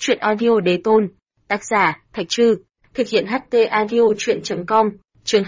Truyện audio đế tôn. Tác giả, Thạch Trư. Thực hiện HT audio truyện.com. Chương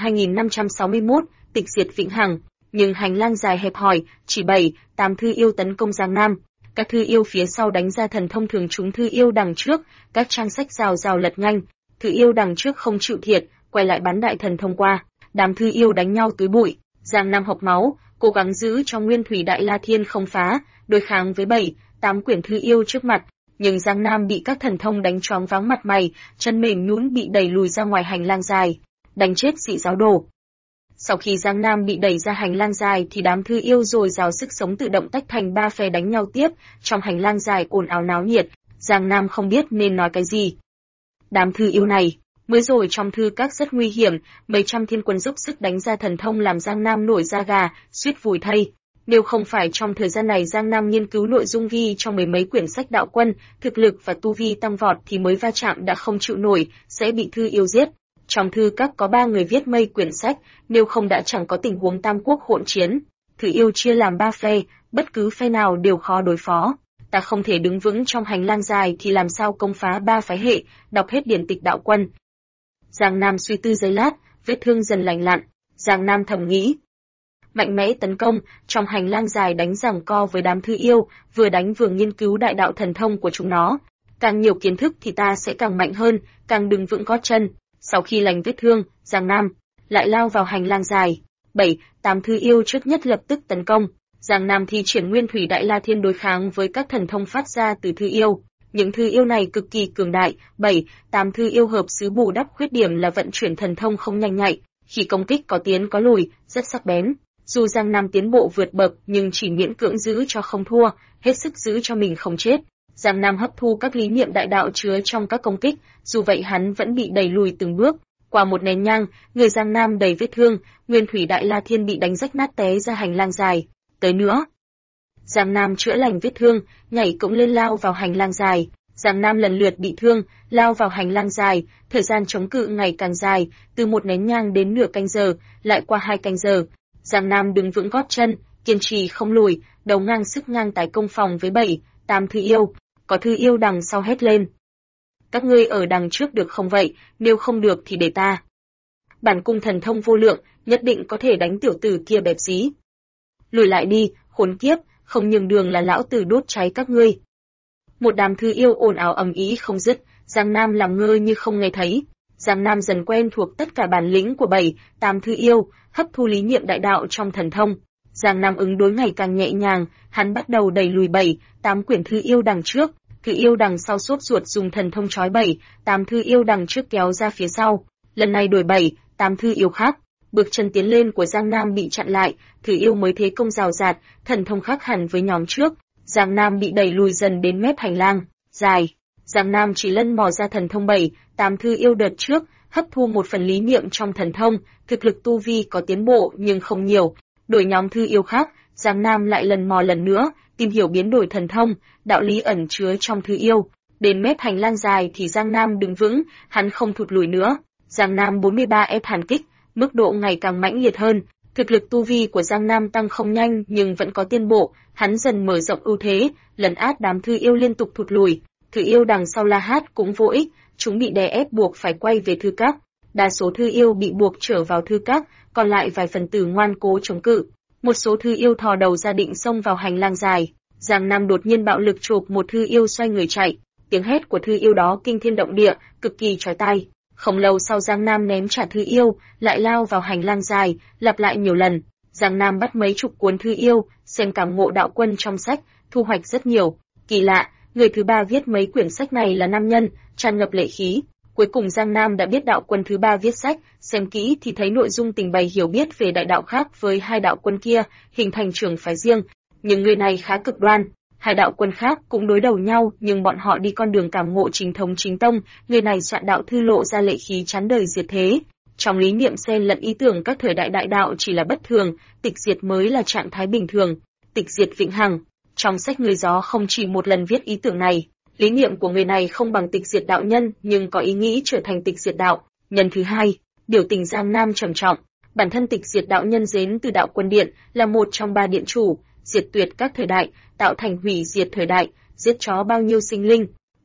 2561, tịch diệt vĩnh hằng. Nhưng hành lang dài hẹp hòi, chỉ 7-8 thư yêu tấn công Giang Nam. Các thư yêu phía sau đánh ra thần thông thường trúng thư yêu đằng trước, các trang sách rào rào lật nhanh. Thư yêu đằng trước không chịu thiệt, quay lại bắn đại thần thông qua. Đám thư yêu đánh nhau túi bụi. Giang Nam hộc máu, cố gắng giữ cho Nguyên Thủy Đại La Thiên không phá, đối kháng với 7-8 quyển thư yêu trước mặt. Nhưng Giang Nam bị các thần thông đánh choáng váng mặt mày, chân mềm nhũn bị đẩy lùi ra ngoài hành lang dài, đánh chết dị giáo đồ. Sau khi Giang Nam bị đẩy ra hành lang dài thì đám thư yêu dồi dào sức sống tự động tách thành 3 phe đánh nhau tiếp, trong hành lang dài ồn ào náo nhiệt, Giang Nam không biết nên nói cái gì. Đám thư yêu này, mới rồi trong thư các rất nguy hiểm, mấy trăm thiên quân dốc sức đánh ra thần thông làm Giang Nam nổi da gà, suýt vùi thây. Nếu không phải trong thời gian này Giang Nam nghiên cứu nội dung ghi trong mấy quyển sách đạo quân, thực lực và tu vi tăng vọt thì mới va chạm đã không chịu nổi, sẽ bị thư yêu giết. Trong thư các có 3 người viết mấy quyển sách, nếu không đã chẳng có tình huống tam quốc hỗn chiến. Thư yêu chia làm 3 phe, bất cứ phe nào đều khó đối phó. Ta không thể đứng vững trong hành lang dài thì làm sao công phá 3 phái hệ, đọc hết điển tịch đạo quân. Giang Nam suy tư giây lát, vết thương dần lành lặn. Giang Nam thầm nghĩ. Mạnh mẽ tấn công, trong hành lang dài đánh giằng co với đám thư yêu, vừa đánh vừa nghiên cứu đại đạo thần thông của chúng nó. Càng nhiều kiến thức thì ta sẽ càng mạnh hơn, càng đứng vững gót chân. Sau khi lành vết thương, Giang Nam lại lao vào hành lang dài. 7-8 thư yêu trước nhất lập tức tấn công. Giang Nam thi triển Nguyên Thủy Đại La Thiên đối kháng với các thần thông phát ra từ thư yêu. Những thư yêu này cực kỳ cường đại, 7-8 thư yêu hợp xứ bù đắp khuyết điểm là vận chuyển thần thông không nhanh nhạy, khi công kích có tiến có lùi, rất sắc bén. Dù Giang Nam tiến bộ vượt bậc nhưng chỉ miễn cưỡng giữ cho không thua, hết sức giữ cho mình không chết. Giang Nam hấp thu các lý niệm đại đạo chứa trong các công kích, dù vậy hắn vẫn bị đẩy lùi từng bước. Qua một nén nhang, người Giang Nam đầy vết thương, Nguyên Thủy Đại La Thiên bị đánh rách nát té ra hành lang dài. Tới nữa, Giang Nam chữa lành vết thương, nhảy cổng lên lao vào hành lang dài. Giang Nam lần lượt bị thương, lao vào hành lang dài, thời gian chống cự ngày càng dài, từ một nén nhang đến nửa canh giờ, lại qua 2 canh giờ. Giang Nam đứng vững gót chân, kiên trì không lùi, đầu ngang sức ngang tái công phòng với 7-8 thư yêu. Có thư yêu đằng sau hét lên. Các ngươi ở đằng trước được không vậy, nếu không được thì để ta. Bản cung thần thông vô lượng, nhất định có thể đánh tiểu tử kia bẹp dí. Lùi lại đi, khốn kiếp, không nhường đường là lão tử đốt cháy các ngươi. Một đám thư yêu ồn ào ầm ĩ không dứt, Giang Nam làm ngơ như không nghe thấy. Giang Nam dần quen thuộc tất cả bản lĩnh của 7-8 thư yêu, hấp thu lý niệm đại đạo trong thần thông. Giang Nam ứng đối ngày càng nhẹ nhàng, hắn bắt đầu đẩy lùi 7-8 quyển thư yêu đằng trước, thư yêu đằng sau sốt ruột dùng thần thông trói 7-8 thư yêu đằng trước kéo ra phía sau. Lần này đuổi 7-8 thư yêu khác, bước chân tiến lên của Giang Nam bị chặn lại, thư yêu mới thế công rào rạt, thần thông khác hẳn với nhóm trước. Giang Nam bị đẩy lùi dần đến mép hành lang dài. Giang Nam chỉ lân mò ra thần thông 7-8 thư yêu đợt trước, hấp thu một phần lý niệm trong thần thông, thực lực tu vi có tiến bộ nhưng không nhiều. Đổi nhóm thư yêu khác, Giang Nam lại lần mò lần nữa, tìm hiểu biến đổi thần thông, đạo lý ẩn chứa trong thư yêu. Đến mép hành lang dài thì Giang Nam đứng vững, hắn không thụt lùi nữa. Giang Nam 43 ép hàn kích, mức độ ngày càng mãnh liệt hơn. Thực lực tu vi của Giang Nam tăng không nhanh nhưng vẫn có tiến bộ, hắn dần mở rộng ưu thế, lấn át đám thư yêu liên tục thụt lùi. Thư yêu đằng sau la hét cũng vô ích, chúng bị đè ép buộc phải quay về thư các. Đa số thư yêu bị buộc trở vào thư các, còn lại vài phần tử ngoan cố chống cự. Một số thư yêu thò đầu ra định xông vào hành lang dài. Giang Nam đột nhiên bạo lực chộp một thư yêu xoay người chạy. Tiếng hét của thư yêu đó kinh thiên động địa, cực kỳ chói tai. Không lâu sau Giang Nam ném trả thư yêu, lại lao vào hành lang dài, lặp lại nhiều lần. Giang Nam bắt mấy chục cuốn thư yêu, xem cảm ngộ đạo quân trong sách, thu hoạch rất nhiều. Kỳ lạ, người thứ 3 viết mấy quyển sách này là nam nhân, tràn ngập lệ khí. Cuối cùng Giang Nam đã biết đạo quân thứ 3 viết sách, xem kỹ thì thấy nội dung trình bày hiểu biết về đại đạo khác với hai đạo quân kia, hình thành trường phái riêng. Nhưng người này khá cực đoan. Hai đạo quân khác cũng đối đầu nhau, nhưng bọn họ đi con đường cảm ngộ chính thống chính tông, người này soạn đạo thư lộ ra lệ khí chán đời diệt thế. Trong lý niệm xen lẫn ý tưởng các thời đại đại đạo chỉ là bất thường, tịch diệt mới là trạng thái bình thường, tịch diệt vĩnh hằng. Trong sách Người Gió không chỉ một lần viết ý tưởng này. Lý niệm của người này không bằng tịch diệt đạo nhân, nhưng có ý nghĩ trở thành tịch diệt đạo nhân thứ hai. Biểu tình Giang Nam trầm trọng. Bản thân tịch diệt đạo nhân đến từ đạo quân điện, là một trong 3 điện chủ, diệt tuyệt các thời đại, tạo thành hủy diệt thời đại, giết chó bao nhiêu sinh linh.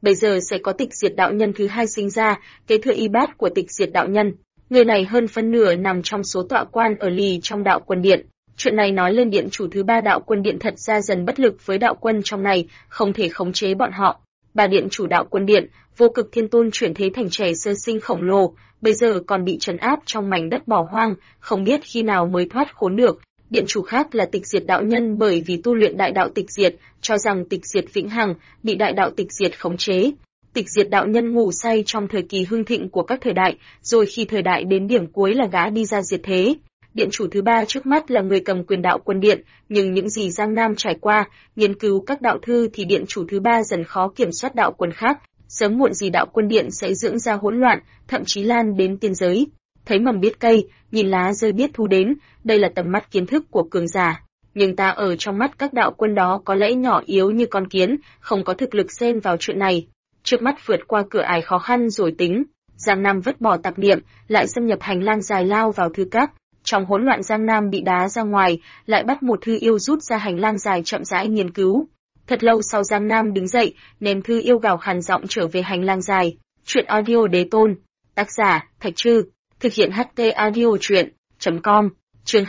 bây giờ sẽ có Tịch Diệt đạo nhân thứ hai sinh ra, kế thừa y bát của Tịch Diệt đạo nhân. Người này hơn phân nửa nằm trong số tọa quan ở lì trong đạo quân điện. Chuyện này nói lên điện chủ thứ ba đạo quân điện thật ra dần bất lực với đạo quân trong này, không thể khống chế bọn họ. Bà điện chủ đạo quân điện, Vô Cực Thiên Tôn chuyển thế thành trẻ sơ sinh khổng lồ, bây giờ còn bị trấn áp trong mảnh đất bỏ hoang, không biết khi nào mới thoát khốn được. Điện chủ khác là Tịch Diệt đạo nhân bởi vì tu luyện đại đạo tịch diệt, cho rằng tịch diệt vĩnh hằng, bị đại đạo tịch diệt khống chế. Tịch Diệt đạo nhân ngủ say trong thời kỳ hưng thịnh của các thời đại, rồi khi thời đại đến điểm cuối là gã đi ra diệt thế. Điện chủ thứ ba trước mắt là người cầm quyền đạo quân điện, nhưng những gì Giang Nam trải qua, nghiên cứu các đạo thư thì điện chủ thứ ba dần khó kiểm soát đạo quân khác, sớm muộn gì đạo quân điện sẽ dưỡng ra hỗn loạn, thậm chí lan đến tiên giới. Thấy mầm biết cây, nhìn lá rơi biết thu đến, đây là tầm mắt kiến thức của cường giả. Nhưng ta ở trong mắt các đạo quân đó có lẽ nhỏ yếu như con kiến, không có thực lực xen vào chuyện này. Trước mắt vượt qua cửa ải khó khăn rồi tính. Giang Nam vứt bỏ tạp niệm, lại xâm nhập hành lang dài lao vào thư các. Trong hỗn loạn Giang Nam bị đá ra ngoài, lại bắt một thư yêu rút ra hành lang dài chậm rãi nghiên cứu. Thật lâu sau Giang Nam đứng dậy, ném thư yêu gào khàn giọng trở về hành lang dài. Chuyện audio đế tôn. Tác giả, Thạch Trư. Thực hiện HT audio truyện.com. Chương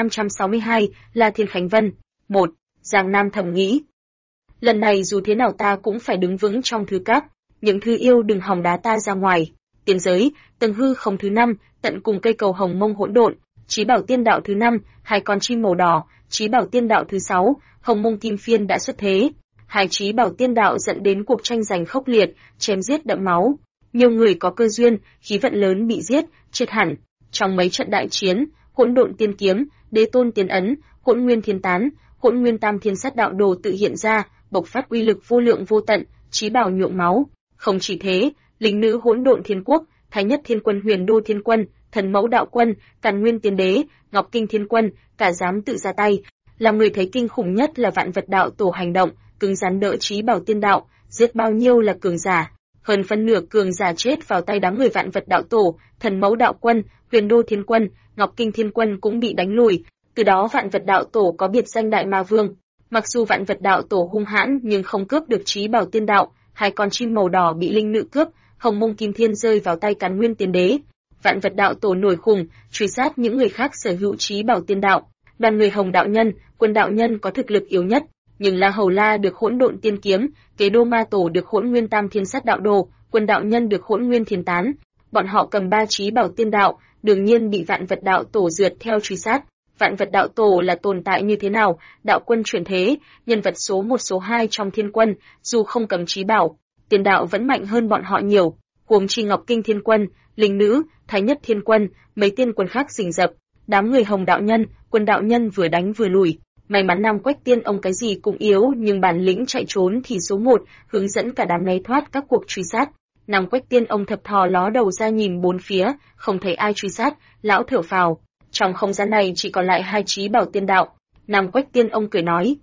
2562, là Thiên Khánh Vân. 1. Giang Nam thầm nghĩ. Lần này dù thế nào ta cũng phải đứng vững trong thư các. Những thư yêu đừng hòng đá ta ra ngoài. Tiên giới, tầng hư không thứ 5, tận cùng cây cầu hồng mông hỗn độn. Chí bảo tiên đạo thứ 5, hai con chim màu đỏ. Chí bảo tiên đạo thứ 6, hồng mông kim phiên đã xuất thế. Hai chí bảo tiên đạo dẫn đến cuộc tranh giành khốc liệt, chém giết đẫm máu. Nhiều người có cơ duyên, khí vận lớn bị giết, chết hẳn. Trong mấy trận đại chiến, Hỗn Độn Tiên Kiếm, Đế Tôn Tiên Ấn, Hỗn Nguyên Thiên Tán, Hỗn Nguyên Tam Thiên Sát Đạo Đồ tự hiện ra, bộc phát uy lực vô lượng vô tận, chí bảo nhuộm máu. Không chỉ thế, linh nữ Hỗn Độn Thiên Quốc, Thái Nhất Thiên Quân, Huyền Đô Thiên Quân, Thần Mẫu Đạo Quân, Càn Nguyên Tiên Đế, Ngọc Kinh Thiên Quân, cả dám tự ra tay. Làm người thấy kinh khủng nhất là Vạn Vật Đạo Tổ hành động, cứng rắn đỡ chí bảo tiên đạo, giết bao nhiêu là cường giả. Hơn phân nửa cường giả chết vào tay đám người Vạn Vật Đạo Tổ, Thần Mẫu Đạo Quân, Huyền Đô Thiên Quân, Ngọc Kinh Thiên Quân cũng bị đánh lùi. Từ đó Vạn Vật Đạo Tổ có biệt danh Đại Ma Vương. Mặc dù Vạn Vật Đạo Tổ hung hãn nhưng không cướp được chí bảo tiên đạo, hai con chim màu đỏ bị linh nữ cướp, hồng mông kim thiên rơi vào tay Càn Nguyên Tiên Đế. Vạn Vật Đạo Tổ nổi khùng, truy sát những người khác sở hữu chí bảo tiên đạo. Đoàn người Hồng đạo nhân, Quân đạo nhân có thực lực yếu nhất, nhưng La Hầu La được Hỗn Độn Tiên Kiếm, Kế Đô Ma Tổ được Hỗn Nguyên Tam Thiên Sát Đạo Đồ, Quân đạo nhân được Hỗn Nguyên Thiên Tán. Bọn họ cầm 3 chí bảo tiên đạo, đương nhiên bị Vạn Vật Đạo Tổ rượt theo truy sát. Vạn Vật Đạo Tổ là tồn tại như thế nào? Đạo quân chuyển thế, nhân vật số 1 số 2 trong Thiên Quân, dù không cầm chí bảo, tiên đạo vẫn mạnh hơn bọn họ nhiều. Huống chi Ngọc Kinh Thiên Quân, Linh Nữ, Thái Nhất Thiên Quân, mấy tiên quân khác rình rập. Đám người Hồng đạo nhân, Quân đạo nhân vừa đánh vừa lùi. May mắn Nam Quách Tiên ông cái gì cũng yếu, nhưng bản lĩnh chạy trốn thì số 1, hướng dẫn cả đám né thoát các cuộc truy sát. Nam Quách Tiên ông thập thò ló đầu ra nhìn bốn phía, không thấy ai truy sát, lão thở phào. Trong không gian này chỉ còn lại 2 chí bảo tiên đạo. Nam Quách Tiên ông cười nói: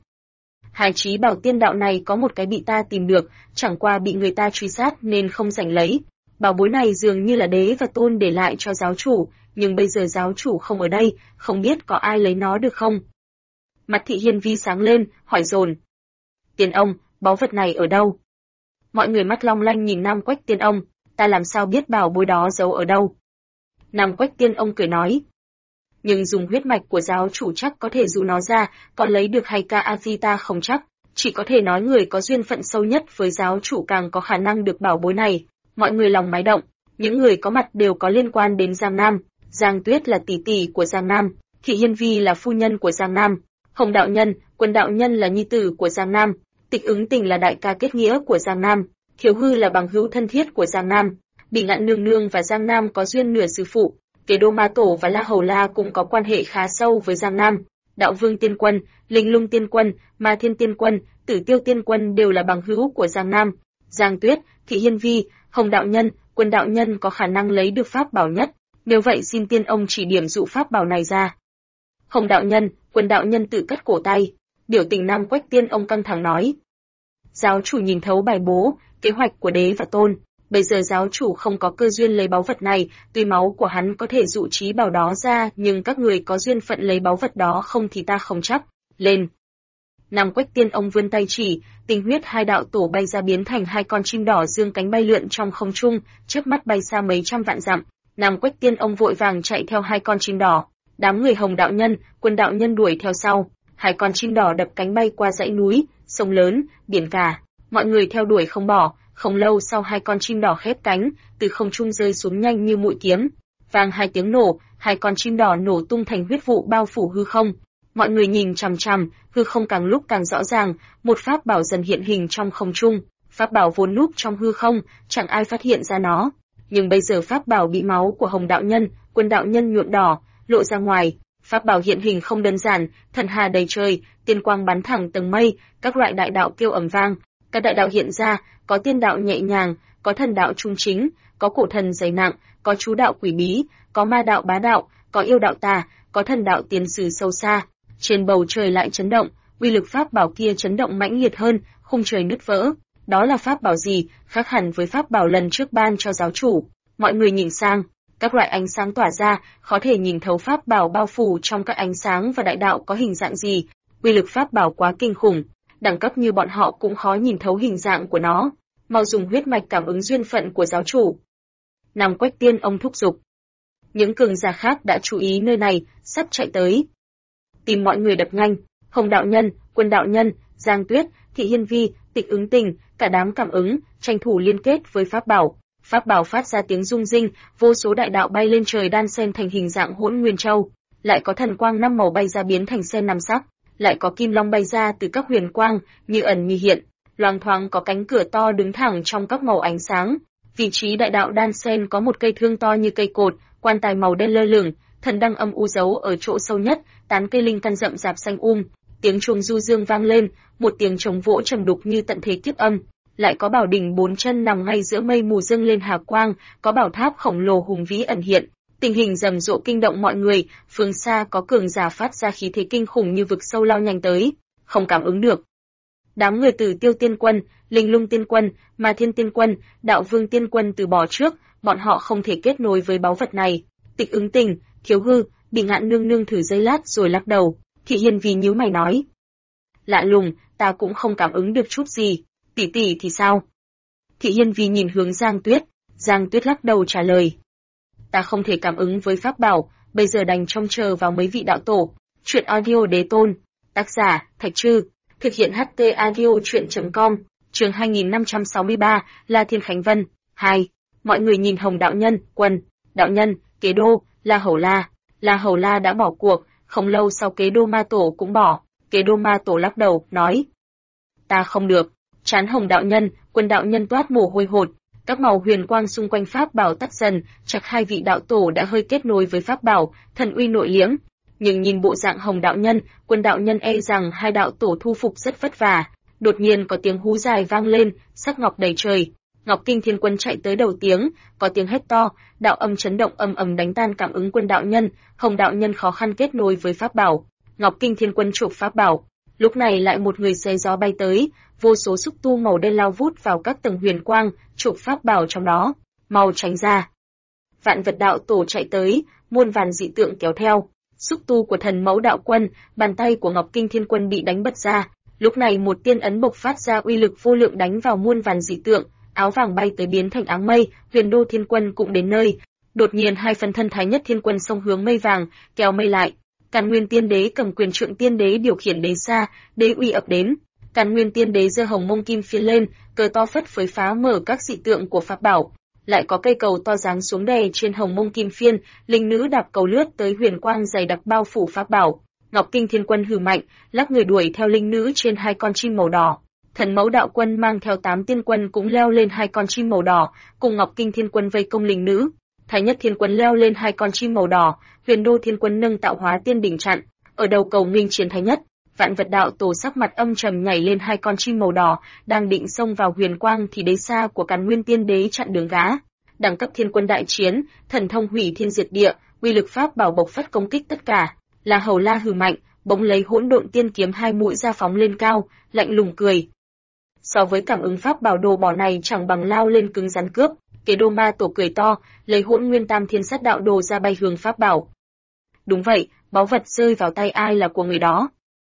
2 chí bảo tiên đạo này có một cái bị ta tìm được, chẳng qua bị người ta truy sát nên không giành lấy. Bảo bối này dường như là đế và tôn để lại cho giáo chủ, nhưng bây giờ giáo chủ không ở đây, không biết có ai lấy nó được không? Mặt Thị Hiên Vi sáng lên, hỏi dồn: Tiên ông, báu vật này ở đâu? Mọi người mắt long lanh nhìn Nam Quách Tiên ông, ta làm sao biết bảo bối đó giấu ở đâu? Nam Quách Tiên ông cười nói: nhưng dùng huyết mạch của giáo chủ chắc có thể dụ nó ra, còn lấy được hay ca a di ta không chắc, chỉ có thể nói người có duyên phận sâu nhất với giáo chủ càng có khả năng được bảo bối này. Mọi người lòng mái động, những người có mặt đều có liên quan đến Giang Nam. Giang Tuyết là tỷ tỷ của Giang Nam, Thị Hiên Vi là phu nhân của Giang Nam, Hồng đạo nhân, Quân đạo nhân là nhi tử của Giang Nam, Tịch Ứng Tình là đại ca kết nghĩa của Giang Nam, Thiếu Hư là bằng hữu thân thiết của Giang Nam, Bỉ Ngạn nương nương và Giang Nam có duyên nửa sư phụ, Kế Đô Ma Tổ và La Hầu La cũng có quan hệ khá sâu với Giang Nam. Đạo Vương Tiên Quân, Linh Lung Tiên Quân, Ma Thiên Tiên Quân, Tử Tiêu Tiên Quân đều là bằng hữu của Giang Nam. Giang Tuyết, Thị Hiên Vi, Hồng đạo nhân, Quân đạo nhân có khả năng lấy được pháp bảo nhất. Nếu vậy xin tiên ông chỉ điểm dụ pháp bảo này ra. Hồng đạo nhân, Quân đạo nhân tự cất cổ tay. Biểu tình Nam Quách Tiên ông căng thẳng nói: giáo chủ nhìn thấu bài bố, kế hoạch của đế và tôn. Bây giờ giáo chủ không có cơ duyên lấy báu vật này, tuy máu của hắn có thể dụ chí bảo đó ra, nhưng các người có duyên phận lấy báu vật đó không thì ta không chắc. Lên! Nam Quách Tiên ông vươn tay chỉ, tinh huyết hai đạo tổ bay ra biến thành hai con chim đỏ dương cánh bay lượn trong không trung, chớp mắt bay xa mấy trăm vạn dặm. Nam Quách Tiên ông vội vàng chạy theo hai con chim đỏ, đám người Hồng đạo nhân, Quân đạo nhân đuổi theo sau. Hai con chim đỏ đập cánh bay qua dãy núi, sông lớn, biển cả, mọi người theo đuổi không bỏ. Không lâu sau hai con chim đỏ khép cánh, từ không trung rơi xuống nhanh như mũi kiếm. Vang hai tiếng nổ, hai con chim đỏ nổ tung thành huyết vụ bao phủ hư không. Mọi người nhìn chằm chằm, hư không càng lúc càng rõ ràng, một pháp bảo dần hiện hình trong không trung. Pháp bảo vốn núp trong hư không, chẳng ai phát hiện ra nó. Nhưng bây giờ pháp bảo bị máu của Hồng đạo nhân, Quân đạo nhân nhuộm đỏ, lộ ra ngoài. Pháp bảo hiện hình không đơn giản, thần hà đầy trời, tiên quang bắn thẳng tầng mây, các loại đại đạo kêu ầm vang. Các đại đạo hiện ra, có tiên đạo nhẹ nhàng, có thần đạo trung chính, có cổ thần dày nặng, có chú đạo quỷ bí, có ma đạo bá đạo, có yêu đạo tà, có thần đạo tiền sử sâu xa. Trên bầu trời lại chấn động, uy lực pháp bảo kia chấn động mãnh liệt hơn, khung trời nứt vỡ. Đó là pháp bảo gì, khác hẳn với pháp bảo lần trước ban cho giáo chủ. Mọi người nhìn sang, các loại ánh sáng tỏa ra, khó thể nhìn thấu pháp bảo bao phủ trong các ánh sáng và đại đạo có hình dạng gì. Uy lực pháp bảo quá kinh khủng, đẳng cấp như bọn họ cũng khó nhìn thấu hình dạng của nó. Mau dùng huyết mạch cảm ứng duyên phận của giáo chủ. Nam Quách Tiên ông thúc giục. Những cường giả khác đã chú ý nơi này, sắp chạy tới. Tìm mọi người đập nhanh, Hồng đạo nhân, Quân đạo nhân, Giang Tuyết, Thị Hiên Vi, Tịch Ứng Tình, cả đám cảm ứng, tranh thủ liên kết với pháp bảo. Pháp bảo phát ra tiếng rung rinh, vô số đại đạo bay lên trời đan xen thành hình dạng Hỗn Nguyên Châu, lại có thần quang năm màu bay ra biến thành sen năm sắc, lại có kim long bay ra từ các huyền quang, như ẩn như hiện, loang thoáng có cánh cửa to đứng thẳng trong các màu ánh sáng. Vị trí đại đạo đan xen có một cây thương to như cây cột, quan tài màu đen lơ lửng, thần đăng âm u giấu ở chỗ sâu nhất, tán cây linh căn rậm rạp xanh tiếng chuông du dương vang lên, một tiếng trống vỗ trầm đục như tận thế kiếp âm. Lại có bảo đỉnh bốn chân nằm ngay giữa mây mù dâng lên hà quang, có bảo tháp khổng lồ hùng vĩ ẩn hiện. Tình hình rầm rộ kinh động mọi người, phương xa có cường giả phát ra khí thế kinh khủng như vực sâu lao nhanh tới, không cảm ứng được. Đám người Tử Tiêu Tiên Quân, Linh Lung Tiên Quân, Ma Thiên Tiên Quân, Đạo Vương Tiên Quân từ bỏ trước, bọn họ không thể kết nối với báu vật này. Tịch Ứng Tình, Thiếu Hư, Bị Ngạn nương nương thử giây lát rồi lắc đầu. Thị Hiên vì nhíu mày nói: lạ lùng, ta cũng không cảm ứng được chút gì. Tỷ tỷ thì sao? Thị Hiên vì nhìn hướng Giang Tuyết lắc đầu trả lời: ta không thể cảm ứng với pháp bảo, bây giờ đành trông chờ vào mấy vị đạo tổ. Truyện audio đế tôn, tác giả Thạch Trư, thực hiện HT audio truyện.com, chương 2563, La Thiên Khánh Vân. 2. Mọi người nhìn Hồng đạo nhân, Quân đạo nhân, Kế Đô, La Hầu La đã bỏ cuộc, không lâu sau Kế Đô Ma Tổ cũng bỏ. Kế Đô Ma Tổ lắc đầu, nói: ta không được. Trán Hồng đạo nhân, Quân đạo nhân toát mồ hôi hột, các màu huyền quang xung quanh pháp bảo tắt dần, chắc hai vị đạo tổ đã hơi kết nối với pháp bảo, thần uy nội liễm. Nhưng nhìn bộ dạng Hồng đạo nhân, Quân đạo nhân e rằng hai đạo tổ thu phục rất vất vả. Đột nhiên có tiếng hú dài vang lên, sắc ngọc đầy trời. Ngọc Kinh Thiên Quân chạy tới đầu tiếng, có tiếng hét to, đạo âm chấn động ầm ầm đánh tan cảm ứng Quân đạo nhân, Hồng đạo nhân khó khăn kết nối với pháp bảo. Ngọc Kinh Thiên Quân chụp pháp bảo. Lúc này lại một người xé gió bay tới, vô số xúc tu màu đen lao vút vào các tầng huyền quang, chụp pháp bảo trong đó, mau tránh ra. Vạn Vật đạo tổ chạy tới, muôn vàn dị tượng kéo theo. Xúc tu của Thần Mẫu đạo quân, bàn tay của Ngọc Kinh Thiên Quân bị đánh bật ra. Lúc này một tiên ấn bộc phát ra uy lực vô lượng đánh vào muôn vàn dị tượng, áo vàng bay tới biến thành áng mây, Huyền Đô Thiên Quân cũng đến nơi. Đột nhiên hai phần thân Thái Nhất Thiên Quân xông hướng mây vàng, kéo mây lại. Càn Nguyên Tiên Đế cầm quyền trượng tiên đế điều khiển đế xa, đế uy ập đến. Càn Nguyên Tiên Đế giơ hồng mông kim phiến lên, cờ to phất phới phá mở các dị tượng của pháp bảo. Lại có cây cầu to giáng xuống đè trên hồng mông kim phiên, linh nữ đạp cầu lướt tới huyền quang dày đặc bao phủ pháp bảo. Ngọc Kinh Thiên Quân hừ mạnh, lắc người đuổi theo linh nữ trên hai con chim màu đỏ. Thần Mẫu đạo quân mang theo 8 tiên quân cũng leo lên hai con chim màu đỏ, cùng Ngọc Kinh Thiên Quân vây công linh nữ. Thái Nhất Thiên Quân leo lên hai con chim màu đỏ, Huyền Đô Thiên Quân nâng tạo hóa tiên đỉnh chặn, ở đầu cầu nghênh chiến Thái Nhất. Vạn Vật đạo tổ sắc mặt âm trầm nhảy lên hai con chim màu đỏ, đang định xông vào huyền quang thì đế xa của Càn Nguyên Tiên Đế chặn đường gã. Đẳng cấp thiên quân đại chiến, thần thông hủy thiên diệt địa, uy lực pháp bảo bộc phát công kích tất cả. La Hầu La hừ mạnh, bỗng lấy Hỗn Độn Tiên kiếm hai mũi ra phóng lên cao, lạnh lùng cười. So với cảm ứng pháp bảo đồ bỏ này chẳng bằng lao lên cứng rắn cướp. Kế Đô Ma Tổ cười to, lấy Hỗn Nguyên Tam Thiên Sát Đạo Đồ ra bay hướng pháp bảo. Đúng vậy, báu vật rơi vào tay ai là của người đó.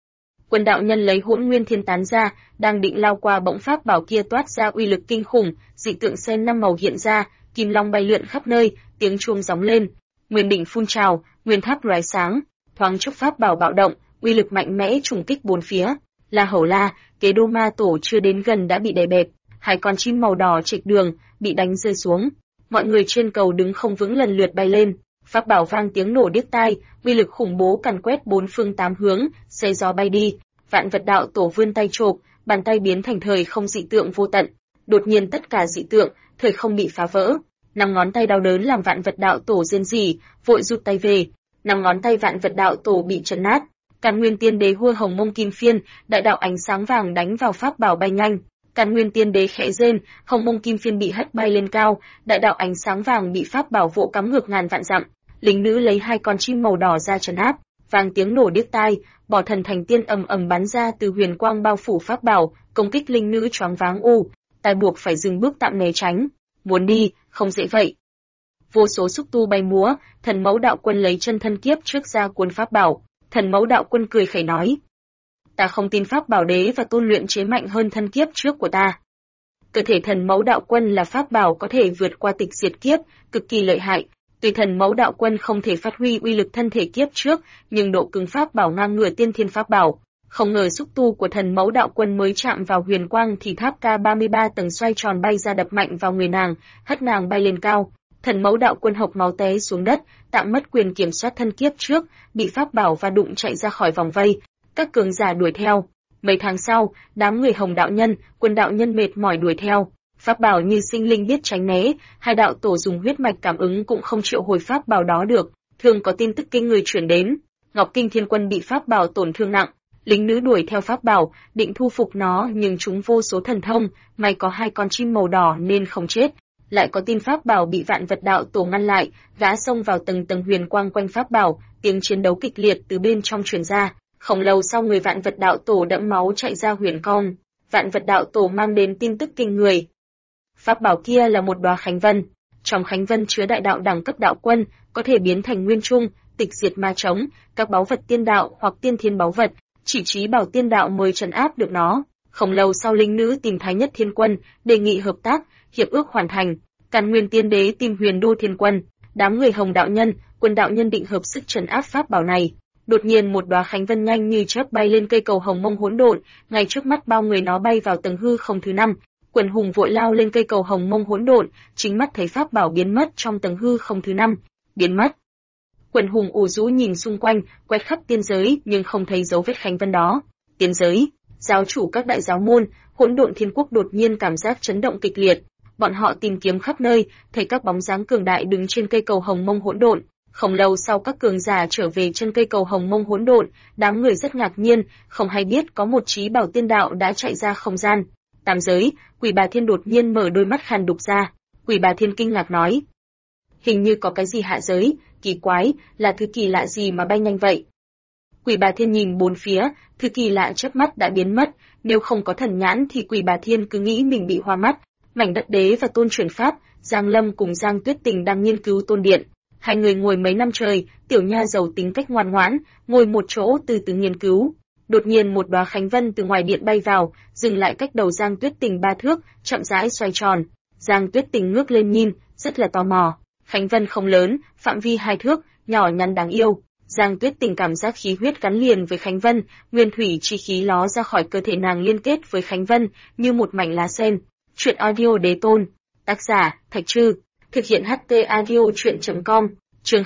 Quân đạo nhân lấy Hỗn Nguyên Thiên tán ra, đang định lao qua bỗng pháp bảo kia toát ra uy lực kinh khủng, dị tượng sen năm màu hiện ra, kim long bay lượn khắp nơi, tiếng chuông gióng lên, nguyên đỉnh phun trào, nguyên tháp lóe sáng, thoáng chốc pháp bảo bạo động, uy lực mạnh mẽ trùng kích bốn phía. La Hầu La, Kế Đô Ma Tổ chưa đến gần đã bị đè bẹp, hai con chim màu đỏ trịch đường bị đánh rơi xuống. Mọi người trên cầu đứng không vững lần lượt bay lên, pháp bảo vang tiếng nổ điếc tai, uy lực khủng bố càn quét bốn phương tám hướng, xé gió bay đi. Vạn Vật Đạo Tổ vươn tay chộp, bàn tay biến thành thời không dị tượng vô tận. Đột nhiên tất cả dị tượng, thời không bị phá vỡ. Năm ngón tay đau đớn làm Vạn Vật Đạo Tổ rên rỉ, vội rút tay về. Năm ngón tay Vạn Vật Đạo Tổ bị chấn nát. Càn Nguyên Tiên Đế hua Hồng Mông Kim Phiên, đại đạo ánh sáng vàng đánh vào pháp bảo bay nhanh. Càn Nguyên Tiên Đế khẽ rên, Hồng Mông Kim Phiên bị hất bay lên cao, đại đạo ánh sáng vàng bị pháp bảo vỗ cắm ngược ngàn vạn dặm. Lính nữ lấy hai con chim màu đỏ ra trấn áp, vang tiếng nổ điếc tai, Bỏ Thần Thành Tiên ầm ầm bắn ra từ huyền quang bao phủ pháp bảo, công kích linh nữ choáng váng tai buộc phải dừng bước tạm né tránh. Muốn đi, không dễ vậy. Vô số xúc tu bay múa, Thần Mẫu Đạo Quân lấy chân thân kiếp trước ra cuốn pháp bảo. Thần Mẫu Đạo Quân cười khẩy nói: "Ta không tin pháp bảo đế và tôn luyện chế mạnh hơn thân kiếp trước của ta." Cơ thể Thần Mẫu Đạo Quân là pháp bảo có thể vượt qua tịch diệt kiếp, cực kỳ lợi hại. Tuy Thần Mẫu Đạo Quân không thể phát huy uy lực thân thể kiếp trước, nhưng độ cứng pháp bảo ngang ngửa tiên thiên pháp bảo. Không ngờ xúc tu của Thần Mẫu Đạo Quân mới chạm vào huyền quang thì tháp K33 tầng xoay tròn bay ra đập mạnh vào người nàng, hất nàng bay lên cao. Thần Mẫu Đạo Quân hộc máu té xuống đất, tạm mất quyền kiểm soát thân kiếp trước, bị pháp bảo va đụng chạy ra khỏi vòng vây. Các cường giả đuổi theo. Mấy tháng sau, đám người Hồng đạo nhân, Quân đạo nhân mệt mỏi đuổi theo. Pháp bảo như sinh linh biết tránh né, hai đạo tổ dùng huyết mạch cảm ứng cũng không triệu hồi pháp bảo đó được. Thường có tin tức kinh người chuyển đến, Ngọc Kinh Thiên Quân bị pháp bảo tổn thương nặng. Lính nữ đuổi theo pháp bảo, định thu phục nó nhưng chúng vô số thần thông, may có hai con chim màu đỏ nên không chết. Lại có tin pháp bảo bị Vạn Vật Đạo Tổ ngăn lại, gã xông vào tầng tầng huyền quang quanh pháp bảo, tiếng chiến đấu kịch liệt từ bên trong truyền ra. Không lâu sau người Vạn Vật Đạo Tổ đẫm máu chạy ra huyền quang. Vạn Vật Đạo Tổ mang đến tin tức kinh người. Pháp bảo kia là một đóa khánh vân, trong khánh vân chứa đại đạo đẳng cấp đạo quân, có thể biến thành nguyên trung, tịch diệt ma trống, các báu vật tiên đạo hoặc tiên thiên báu vật, chỉ trí bảo tiên đạo mới trấn áp được nó. Không lâu sau linh nữ tìm Thái Nhất Thiên Quân, đề nghị hợp tác, hiệp ước hoàn thành. Càn Nguyên Tiên Đế tìm Huyền Đô Thiên Quân, đám người Hồng đạo nhân, Quân đạo nhân định hợp sức trấn áp pháp bảo này. Đột nhiên một đóa khánh vân nhanh như chớp bay lên cây cầu Hồng Mông hỗn độn, ngay trước mắt bao người nó bay vào tầng hư không thứ 5. Quần hùng vội lao lên cây cầu Hồng Mông hỗn độn, chính mắt thấy pháp bảo biến mất trong tầng hư không thứ 5. Biến mất. Quần hùng ủ rũ nhìn xung quanh, quét khắp tiên giới nhưng không thấy dấu vết khánh vân đó. Tiên giới, giáo chủ các đại giáo môn, Hỗn Độn Thiên Quốc đột nhiên cảm giác chấn động kịch liệt. Bọn họ tìm kiếm khắp nơi, thấy các bóng dáng cường đại đứng trên cây cầu Hồng Mông hỗn độn. Không lâu sau các cường giả trở về chân cây cầu Hồng Mông hỗn độn, đám người rất ngạc nhiên, không hay biết có một trí bảo tiên đạo đã chạy ra không gian. Tam giới, Quỷ Bà Thiên đột nhiên mở đôi mắt khàn đục ra. Quỷ Bà Thiên kinh ngạc nói: "Hình như có cái gì hạ giới, kỳ quái, là thứ kỳ lạ gì mà bay nhanh vậy?" Quỷ Bà Thiên nhìn bốn phía, thứ kỳ lạ chớp mắt đã biến mất, nếu không có thần nhãn thì Quỷ Bà Thiên cứ nghĩ mình bị hoa mắt. Mảnh Đất Đế và Tôn Chuyển Pháp, Giang Lâm cùng Giang Tuyết Tình đang nghiên cứu tôn điện. Hai người ngồi mấy năm trời, tiểu nha giàu tính cách ngoan ngoãn, ngồi một chỗ từ từ nghiên cứu. Đột nhiên một đóa khánh vân từ ngoài điện bay vào, dừng lại cách đầu Giang Tuyết Tình 3 thước, chậm rãi xoay tròn. Giang Tuyết Tình ngước lên nhìn, rất là tò mò. Khánh vân không lớn, phạm vi 2 thước, nhỏ nhắn đáng yêu. Giang Tuyết Tình cảm giác khí huyết gắn liền với khánh vân, nguyên thủy chi khí ló ra khỏi cơ thể nàng liên kết với khánh vân, như một mảnh lá sen. Truyện audio Đế Tôn, tác giả Thạch Trư, thực hiện HT audio truyện.com, chương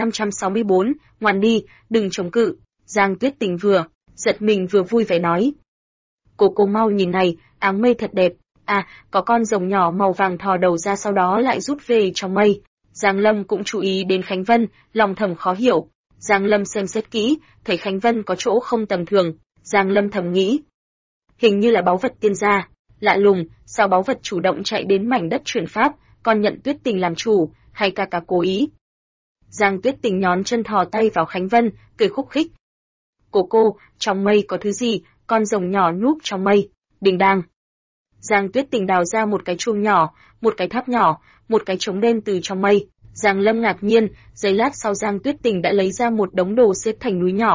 2564, ngoan đi, đừng chống cự. Giang Tuyết Tình vừa giật mình vừa vui vẻ nói: Cô mau nhìn này, áng mây thật đẹp. À, có con rồng nhỏ màu vàng thò đầu ra sau đó lại rút về trong mây. Giang Lâm cũng chú ý đến khánh vân, lòng thầm khó hiểu. Giang Lâm xem xét kỹ, thấy khánh vân có chỗ không tầm thường. Giang Lâm thầm nghĩ, hình như là báu vật tiên gia. Lạ lùng, sao báu vật chủ động chạy đến mảnh đất chuyển pháp, còn nhận Tuyết Tình làm chủ, hay ca cố ý? Giang Tuyết Tình nhón chân thò tay vào khánh vân, cười khúc khích. Cô, trong mây có thứ gì? Con rồng nhỏ núp trong mây. Đình đang. Giang Tuyết Tình đào ra một cái chuông nhỏ, một cái tháp nhỏ, một cái trống đen từ trong mây. Giang Lâm ngạc nhiên, giây lát sau Giang Tuyết Tình đã lấy ra một đống đồ xếp thành núi nhỏ.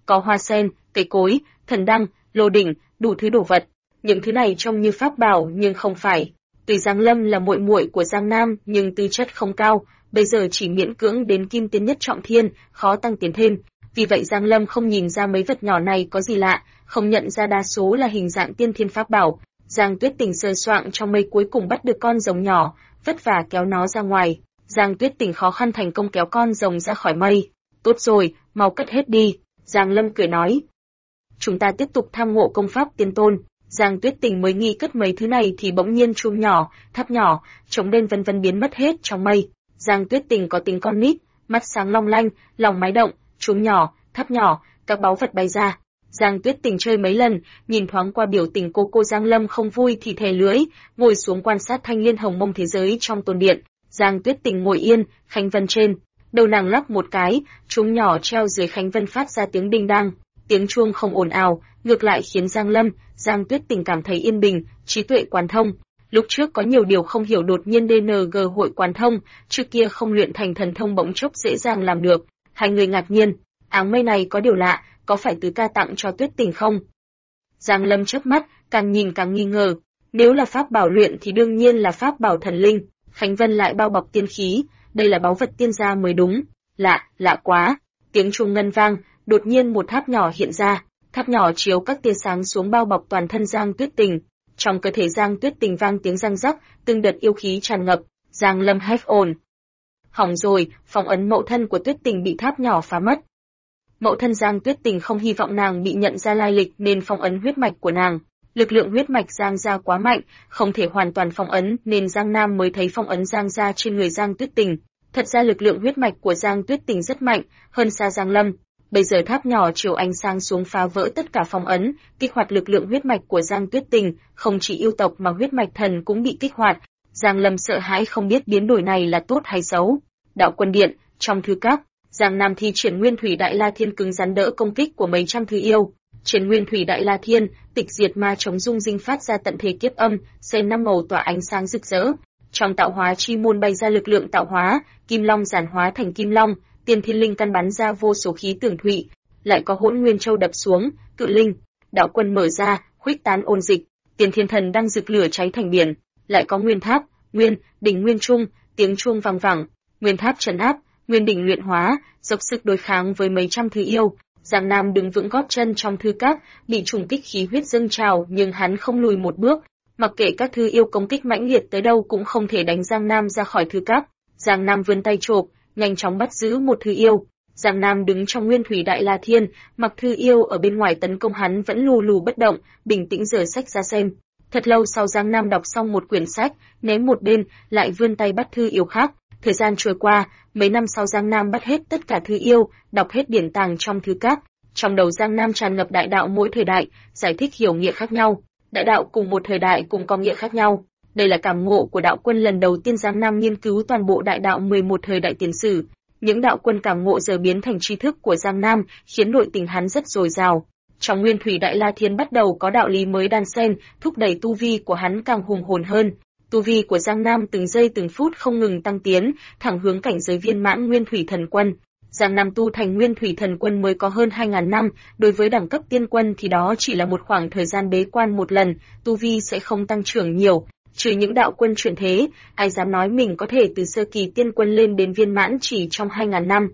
có hoa sen, cây cối, thần đăng, lô đỉnh, đủ thứ đồ vật. Những thứ này trông như pháp bảo nhưng không phải. Tuy Giang Lâm là muội muội của Giang Nam nhưng tư chất không cao, bây giờ chỉ miễn cưỡng đến kim tiên nhất trọng thiên, khó tăng tiến thêm. Vì vậy Giang Lâm không nhìn ra mấy vật nhỏ này có gì lạ, không nhận ra đa số là hình dạng tiên thiên pháp bảo. Giang Tuyết Tình sờ soạng trong mây cuối cùng bắt được con rồng nhỏ, vất vả kéo nó ra ngoài. Giang Tuyết Tình khó khăn thành công kéo con rồng ra khỏi mây. Tốt rồi, mau cất hết đi. Giang Lâm cười nói. Chúng ta tiếp tục tham ngộ công pháp tiên tôn. Giang Tuyết Tình mới nghi cất mấy thứ này thì bỗng nhiên chuông nhỏ, tháp nhỏ, trống lên vân vân biến mất hết trong mây. Giang Tuyết Tình có tính con nít, mắt sáng long lanh, lòng máy động, chuông nhỏ, tháp nhỏ, các báu vật bay ra. Giang Tuyết Tình chơi mấy lần, nhìn thoáng qua biểu tình cô Giang Lâm không vui thì thè lưỡi, ngồi xuống quan sát thanh liên hồng mông thế giới trong tôn điện. Giang Tuyết Tình ngồi yên, khánh vân trên, đầu nàng lắc một cái, chuông nhỏ treo dưới khánh vân phát ra tiếng đinh đang. Tiếng chuông không ồn ào, ngược lại khiến Giang Tuyết Tình cảm thấy yên bình, trí tuệ quán thông. Lúc trước có nhiều điều không hiểu đột nhiên DNG hội quán thông, trước kia không luyện thành thần thông bỗng chốc dễ dàng làm được. Hai người ngạc nhiên, áng mây này có điều lạ, có phải Tứ ca tặng cho Tuyết Tình không? Giang Lâm chớp mắt, càng nhìn càng nghi ngờ. Nếu là pháp bảo luyện thì đương nhiên là pháp bảo thần linh. Khánh Vân lại bao bọc tiên khí, đây là báu vật tiên gia mới đúng. Lạ quá. Tiếng chuông ngân vang, đột nhiên một tháp nhỏ hiện ra. Tháp nhỏ chiếu các tia sáng xuống bao bọc toàn thân Giang Tuyết Tình. Trong cơ thể Giang Tuyết Tình vang tiếng răng rắc, từng đợt yêu khí tràn ngập. Giang Lâm hét ồn. Hỏng rồi, phong ấn mậu thân của Tuyết Tình bị tháp nhỏ phá mất. Mậu thân Giang Tuyết Tình không hy vọng nàng bị nhận ra lai lịch nên phong ấn huyết mạch của nàng. Lực lượng huyết mạch Giang gia quá mạnh, không thể hoàn toàn phong ấn nên Giang Nam mới thấy phong ấn Giang gia trên người Giang Tuyết Tình. Thật ra lực lượng huyết mạch của Giang Tuyết Tình rất mạnh, hơn xa Giang Lâm. Bây giờ tháp nhỏ chiếu ánh sáng xuống phá vỡ tất cả phong ấn, kích hoạt lực lượng huyết mạch của Giang Tuyết Tình, không chỉ yêu tộc mà huyết mạch thần cũng bị kích hoạt. Giang Lâm sợ hãi không biết biến đổi này là tốt hay xấu. Đạo Quân Điện, trong thư các, Giang Nam thi triển Nguyên Thủy Đại La Thiên cứng rắn đỡ công kích của mấy trăm thứ yêu. Trên Nguyên Thủy Đại La Thiên, tịch diệt ma chống dung dinh phát ra tận thế kiếp âm, sen năm màu tỏa ánh sáng rực rỡ. Trong tạo hóa chi môn bay ra lực lượng tạo hóa, kim long giản hóa thành kim long, tiên thiên linh căn bắn ra vô số khí tưởng thụy, lại có hỗn nguyên châu đập xuống, cự linh, đạo quân mở ra, khuếch tán ôn dịch, tiên thiên thần đang rực lửa cháy thành biển, lại có nguyên tháp, nguyên, đỉnh nguyên trung, tiếng chuông vang vẳng, nguyên tháp trấn áp, nguyên đỉnh luyện hóa, dốc sức đối kháng với mấy trăm thứ yêu. Giang Nam đứng vững gót chân trong thư các, bị trùng kích khí huyết dâng trào nhưng hắn không lùi một bước, mặc kệ các thư yêu công kích mãnh liệt tới đâu cũng không thể đánh Giang Nam ra khỏi thư các. Giang Nam vươn tay chộp, nhanh chóng bắt giữ một thư yêu. Giang Nam đứng trong Nguyên Thủy Đại La Thiên, mặc thư yêu ở bên ngoài tấn công hắn vẫn lù lù bất động, bình tĩnh giở sách ra xem. Thật lâu sau Giang Nam đọc xong một quyển sách, ném một bên, lại vươn tay bắt thư yêu khác. Thời gian trôi qua, mấy năm sau Giang Nam bắt hết tất cả thư yêu, đọc hết điển tàng trong thư các. Trong đầu Giang Nam tràn ngập đại đạo mỗi thời đại, giải thích hiểu nghĩa khác nhau. Đại đạo cùng một thời đại cùng có nghĩa khác nhau. Đây là cảm ngộ của đạo quân lần đầu tiên Giang Nam nghiên cứu toàn bộ đại đạo 11 thời đại tiền sử. Những đạo quân cảm ngộ giờ biến thành tri thức của Giang Nam, khiến nội tình hắn rất dồi dào. Trong Nguyên Thủy Đại La Thiên bắt đầu có đạo lý mới đan xen, thúc đẩy tu vi của hắn càng hùng hồn hơn. Tu vi của Giang Nam từng giây từng phút không ngừng tăng tiến, thẳng hướng cảnh giới viên mãn Nguyên Thủy Thần Quân. Giang Nam tu thành Nguyên Thủy Thần Quân mới có hơn 2000 năm, đối với đẳng cấp tiên quân thì đó chỉ là một khoảng thời gian bế quan một lần, tu vi sẽ không tăng trưởng nhiều. Trừ những đạo quân chuyển thế, ai dám nói mình có thể từ sơ kỳ tiên quân lên đến viên mãn chỉ trong 2000 năm.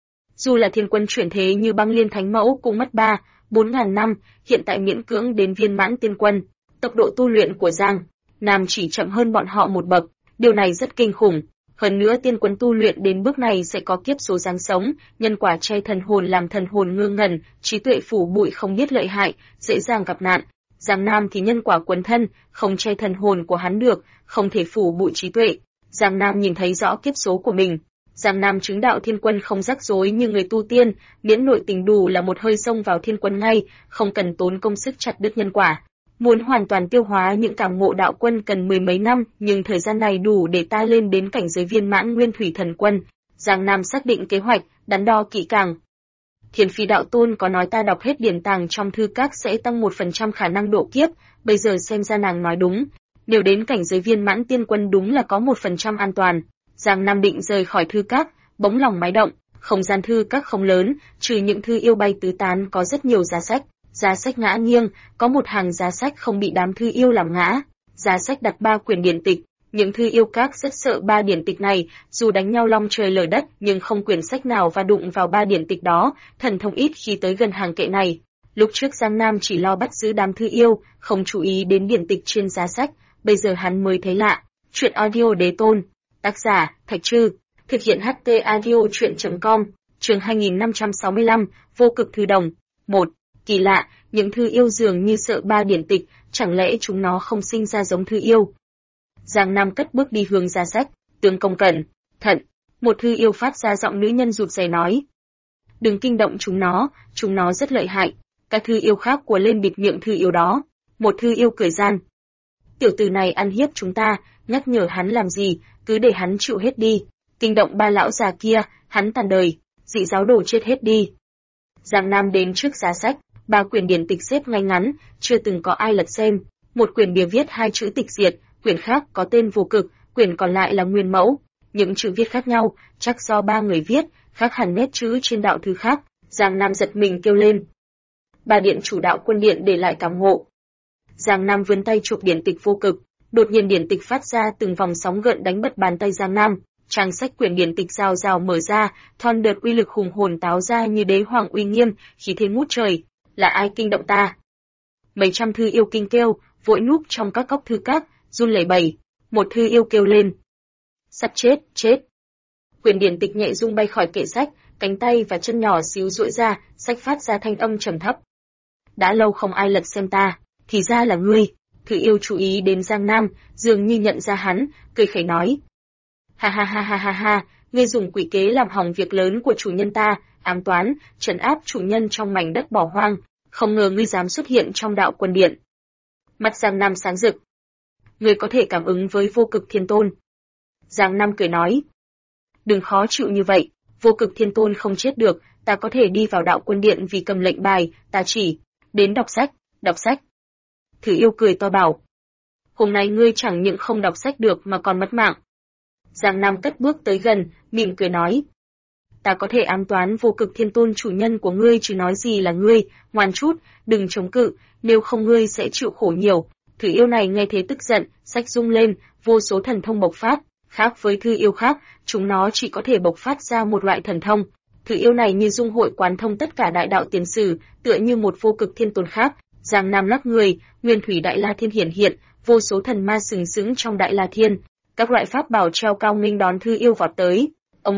Dù là thiên quân chuyển thế như Băng Liên Thánh Mẫu cũng mất 4.000 năm, hiện tại miễn cưỡng đến viên mãn tiên quân. Tốc độ tu luyện của Giang Nam chỉ chậm hơn bọn họ một bậc, điều này rất kinh khủng. Hơn nữa tiên quân tu luyện đến bước này sẽ có kiếp số giáng sống, nhân quả che thần hồn làm thần hồn ngơ ngẩn, trí tuệ phủ bụi không biết lợi hại, dễ dàng gặp nạn. Giang Nam thì nhân quả quấn thân, không che thần hồn của hắn được, không thể phủ bụi trí tuệ. Giang Nam nhìn thấy rõ kiếp số của mình. Giang Nam chứng đạo thiên quân không rắc rối như người tu tiên, miễn nội tình đủ là một hơi xông vào thiên quân ngay, không cần tốn công sức chặt đứt nhân quả. Muốn hoàn toàn tiêu hóa những cảm ngộ đạo quân cần mười mấy năm, nhưng thời gian này đủ để ta lên đến cảnh giới viên mãn Nguyên Thủy Thần Quân. Giang Nam xác định kế hoạch, đắn đo kỹ càng. Thiền Phi đạo tôn có nói ta đọc hết điển tàng trong thư các sẽ tăng 1% khả năng độ kiếp, bây giờ xem ra nàng nói đúng. Nếu đến cảnh giới viên mãn tiên quân đúng là có 1% an toàn. Giang Nam định rời khỏi thư các, bỗng lòng máy động, không gian thư các không lớn, trừ những thư yêu bay tứ tán có rất nhiều giá sách ngã nghiêng, có một hàng giá sách không bị đám thư yêu làm ngã. Giá sách đặt 3 quyển điển tịch, những thư yêu các rất sợ 3 điển tịch này, dù đánh nhau long trời lở đất nhưng không quyển sách nào va đụng vào 3 điển tịch đó, thần thông ít khi tới gần hàng kệ này. Lúc trước Giang Nam chỉ lo bắt giữ đám thư yêu, không chú ý đến điển tịch trên giá sách, bây giờ hắn mới thấy lạ. Chuyện audio đế tôn, tác giả, Thạch Trư, thực hiện HT audio chuyện.com, chương 2565, vô cực thư đồng. 1. Kỳ lạ, những thư yêu dường như sợ 3 điển tịch, chẳng lẽ chúng nó không sinh ra giống thư yêu? Giang Nam cất bước đi hướng giá sách, tướng công cẩn thận. Một thư yêu phát ra giọng nữ nhân rụt rè nói. Đừng kinh động chúng nó rất lợi hại. Các thư yêu khác của lên bịt miệng thư yêu đó. Một thư yêu cười gian. Tiểu tử này ăn hiếp chúng ta, nhắc nhở hắn làm gì, cứ để hắn chịu hết đi. Kinh động 3 lão già kia, hắn tàn đời, dị giáo đồ chết hết đi. Giang Nam đến trước giá sách, 3 quyển điển tịch xếp ngay ngắn, chưa từng có ai lật xem. Một quyển bìa viết 2 chữ tịch diệt, quyển khác có tên vô cực, quyển còn lại là nguyên mẫu. Những chữ viết khác nhau, chắc do 3 người viết, khác hẳn nét chữ trên đạo thư khác. Giang Nam giật mình kêu lên. 3 điện chủ đạo quân điện để lại cảm ngộ. Giang Nam vươn tay chụp điển tịch vô cực, đột nhiên điển tịch phát ra từng vòng sóng gợn đánh bật bàn tay Giang Nam. Trang sách quyển điển tịch rào rào mở ra, thon đợt uy lực hùng hồn táo ra như đế hoàng uy nghiêm, khí thế ngút trời. Là ai kinh động ta? Mấy trăm thư yêu kinh kêu, vội núp trong các góc thư các, run lẩy bẩy. Một thư yêu kêu lên. Sắp chết. Quyển điển tịch nhẹ rung bay khỏi kệ sách, cánh tay và chân nhỏ xíu duỗi ra, sách phát ra thanh âm trầm thấp. Đã lâu không ai lật xem ta, thì ra là ngươi. Thư yêu chú ý đến Giang Nam, dường như nhận ra hắn, cười khẩy nói. Ha, ngươi dùng quỷ kế làm hỏng việc lớn của chủ nhân ta, ám toán, trấn áp chủ nhân trong mảnh đất bỏ hoang, không ngờ ngươi dám xuất hiện trong đạo quân điện. Mắt Giang Nam sáng rực. Ngươi có thể cảm ứng với vô cực thiên tôn. Giang Nam cười nói. Đừng khó chịu như vậy, vô cực thiên tôn không chết được, ta có thể đi vào đạo quân điện vì cầm lệnh bài, ta chỉ đến đọc sách. Thử yêu cười to bảo. Hôm nay ngươi chẳng những không đọc sách được mà còn mất mạng. Giang Nam cất bước tới gần, mỉm cười nói. Ta có thể ám toán vô cực thiên tôn chủ nhân của ngươi chứ nói gì là ngươi, ngoan chút, đừng chống cự, nếu không ngươi sẽ chịu khổ nhiều. Thử yêu này nghe thế tức giận, sách rung lên, vô số thần thông bộc phát, khác với thư yêu khác, chúng nó chỉ có thể bộc phát ra một loại thần thông. Thử yêu này như dung hội quán thông tất cả đại đạo tiền sử, tựa như một vô cực thiên tôn khác. Giang Nam lắc người, nguyên thủy đại la thiên hiển hiện, vô số thần ma sừng sững trong đại la thiên. Các loại pháp bảo treo cao nghênh đón thư yêu vọt tới. Ầm.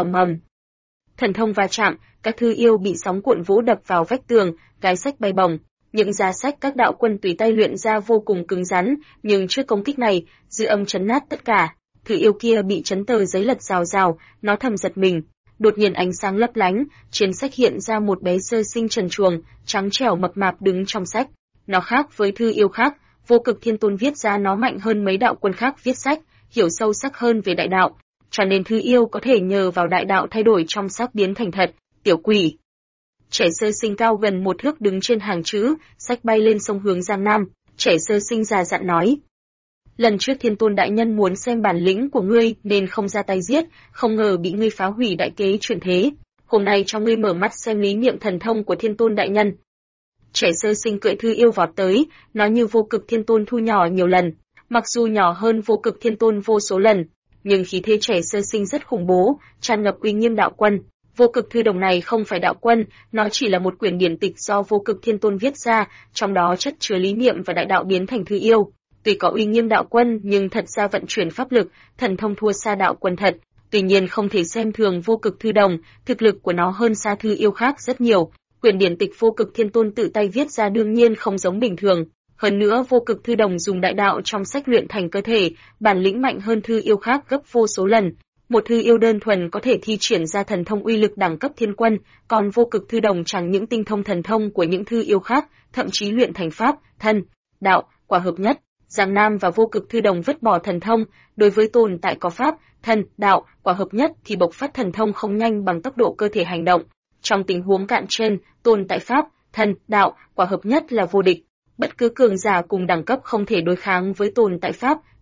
Thần thông va chạm, các thư yêu bị sóng cuộn vỗ đập vào vách tường, cái sách bay bổng. Những giá sách các đạo quân tùy tay luyện ra vô cùng cứng rắn, nhưng trước công kích này, dư âm chấn nát tất cả. Thư yêu kia bị chấn tờ giấy lật rào rào, nó thầm giật mình. Đột nhiên ánh sáng lấp lánh, trên sách hiện ra một bé sơ sinh trần truồng, trắng trẻo mập mạp đứng trong sách. Nó khác với thư yêu khác, vô cực thiên tôn viết ra nó mạnh hơn mấy đạo quân khác viết sách, hiểu sâu sắc hơn về đại đạo, cho nên thư yêu có thể nhờ vào đại đạo thay đổi trong sắc biến thành thật. Tiểu quỷ. Trẻ sơ sinh cao gần 1 thước đứng trên hàng chữ, sách bay lên sông hướng Giang Nam, trẻ sơ sinh già dặn nói. Lần trước thiên tôn đại nhân muốn xem bản lĩnh của ngươi nên không ra tay giết, không ngờ bị ngươi phá hủy đại kế chuyển thế. Hôm nay cho ngươi mở mắt xem lý niệm thần thông của thiên tôn đại nhân. Trẻ sơ sinh cưỡi thư yêu vọt tới, nó như vô cực thiên tôn thu nhỏ nhiều lần. Mặc dù nhỏ hơn vô cực thiên tôn vô số lần, nhưng khí thế trẻ sơ sinh rất khủng bố, tràn ngập uy nghiêm đạo quân. Vô cực thư đồng này không phải đạo quân, nó chỉ là một quyển điển tịch do vô cực thiên tôn viết ra, trong đó chất chứa lý niệm và đại đạo biến thành thư yêu. Tuy có uy nghiêm đạo quân nhưng thật ra vận chuyển pháp lực, thần thông thua xa đạo quân thật. Tuy nhiên không thể xem thường vô cực thư đồng, thực lực của nó hơn xa thư yêu khác rất nhiều. Quyển điển tịch vô cực thiên tôn tự tay viết ra đương nhiên không giống bình thường. Hơn nữa vô cực thư đồng dùng đại đạo trong sách luyện thành cơ thể, bản lĩnh mạnh hơn thư yêu khác gấp vô số lần. Một thư yêu đơn thuần có thể thi triển ra thần thông uy lực đẳng cấp thiên quân, còn vô cực thư đồng chẳng những tinh thông thần thông của những thư yêu khác, thậm chí luyện thành pháp, thân, đạo, quả hợp nhất. Giang Nam và vô cực thư đồng vứt bỏ thần thông, đối với tồn tại có pháp, thân, đạo, quả hợp nhất thì bộc phát thần thông không nhanh bằng tốc độ cơ thể hành động. Trong tình huống cạn trên, tồn tại pháp, thân, đạo, quả hợp nhất là vô địch. Bất cứ cường giả cùng đẳng cấp không thể đối kháng với tồn tại pháp,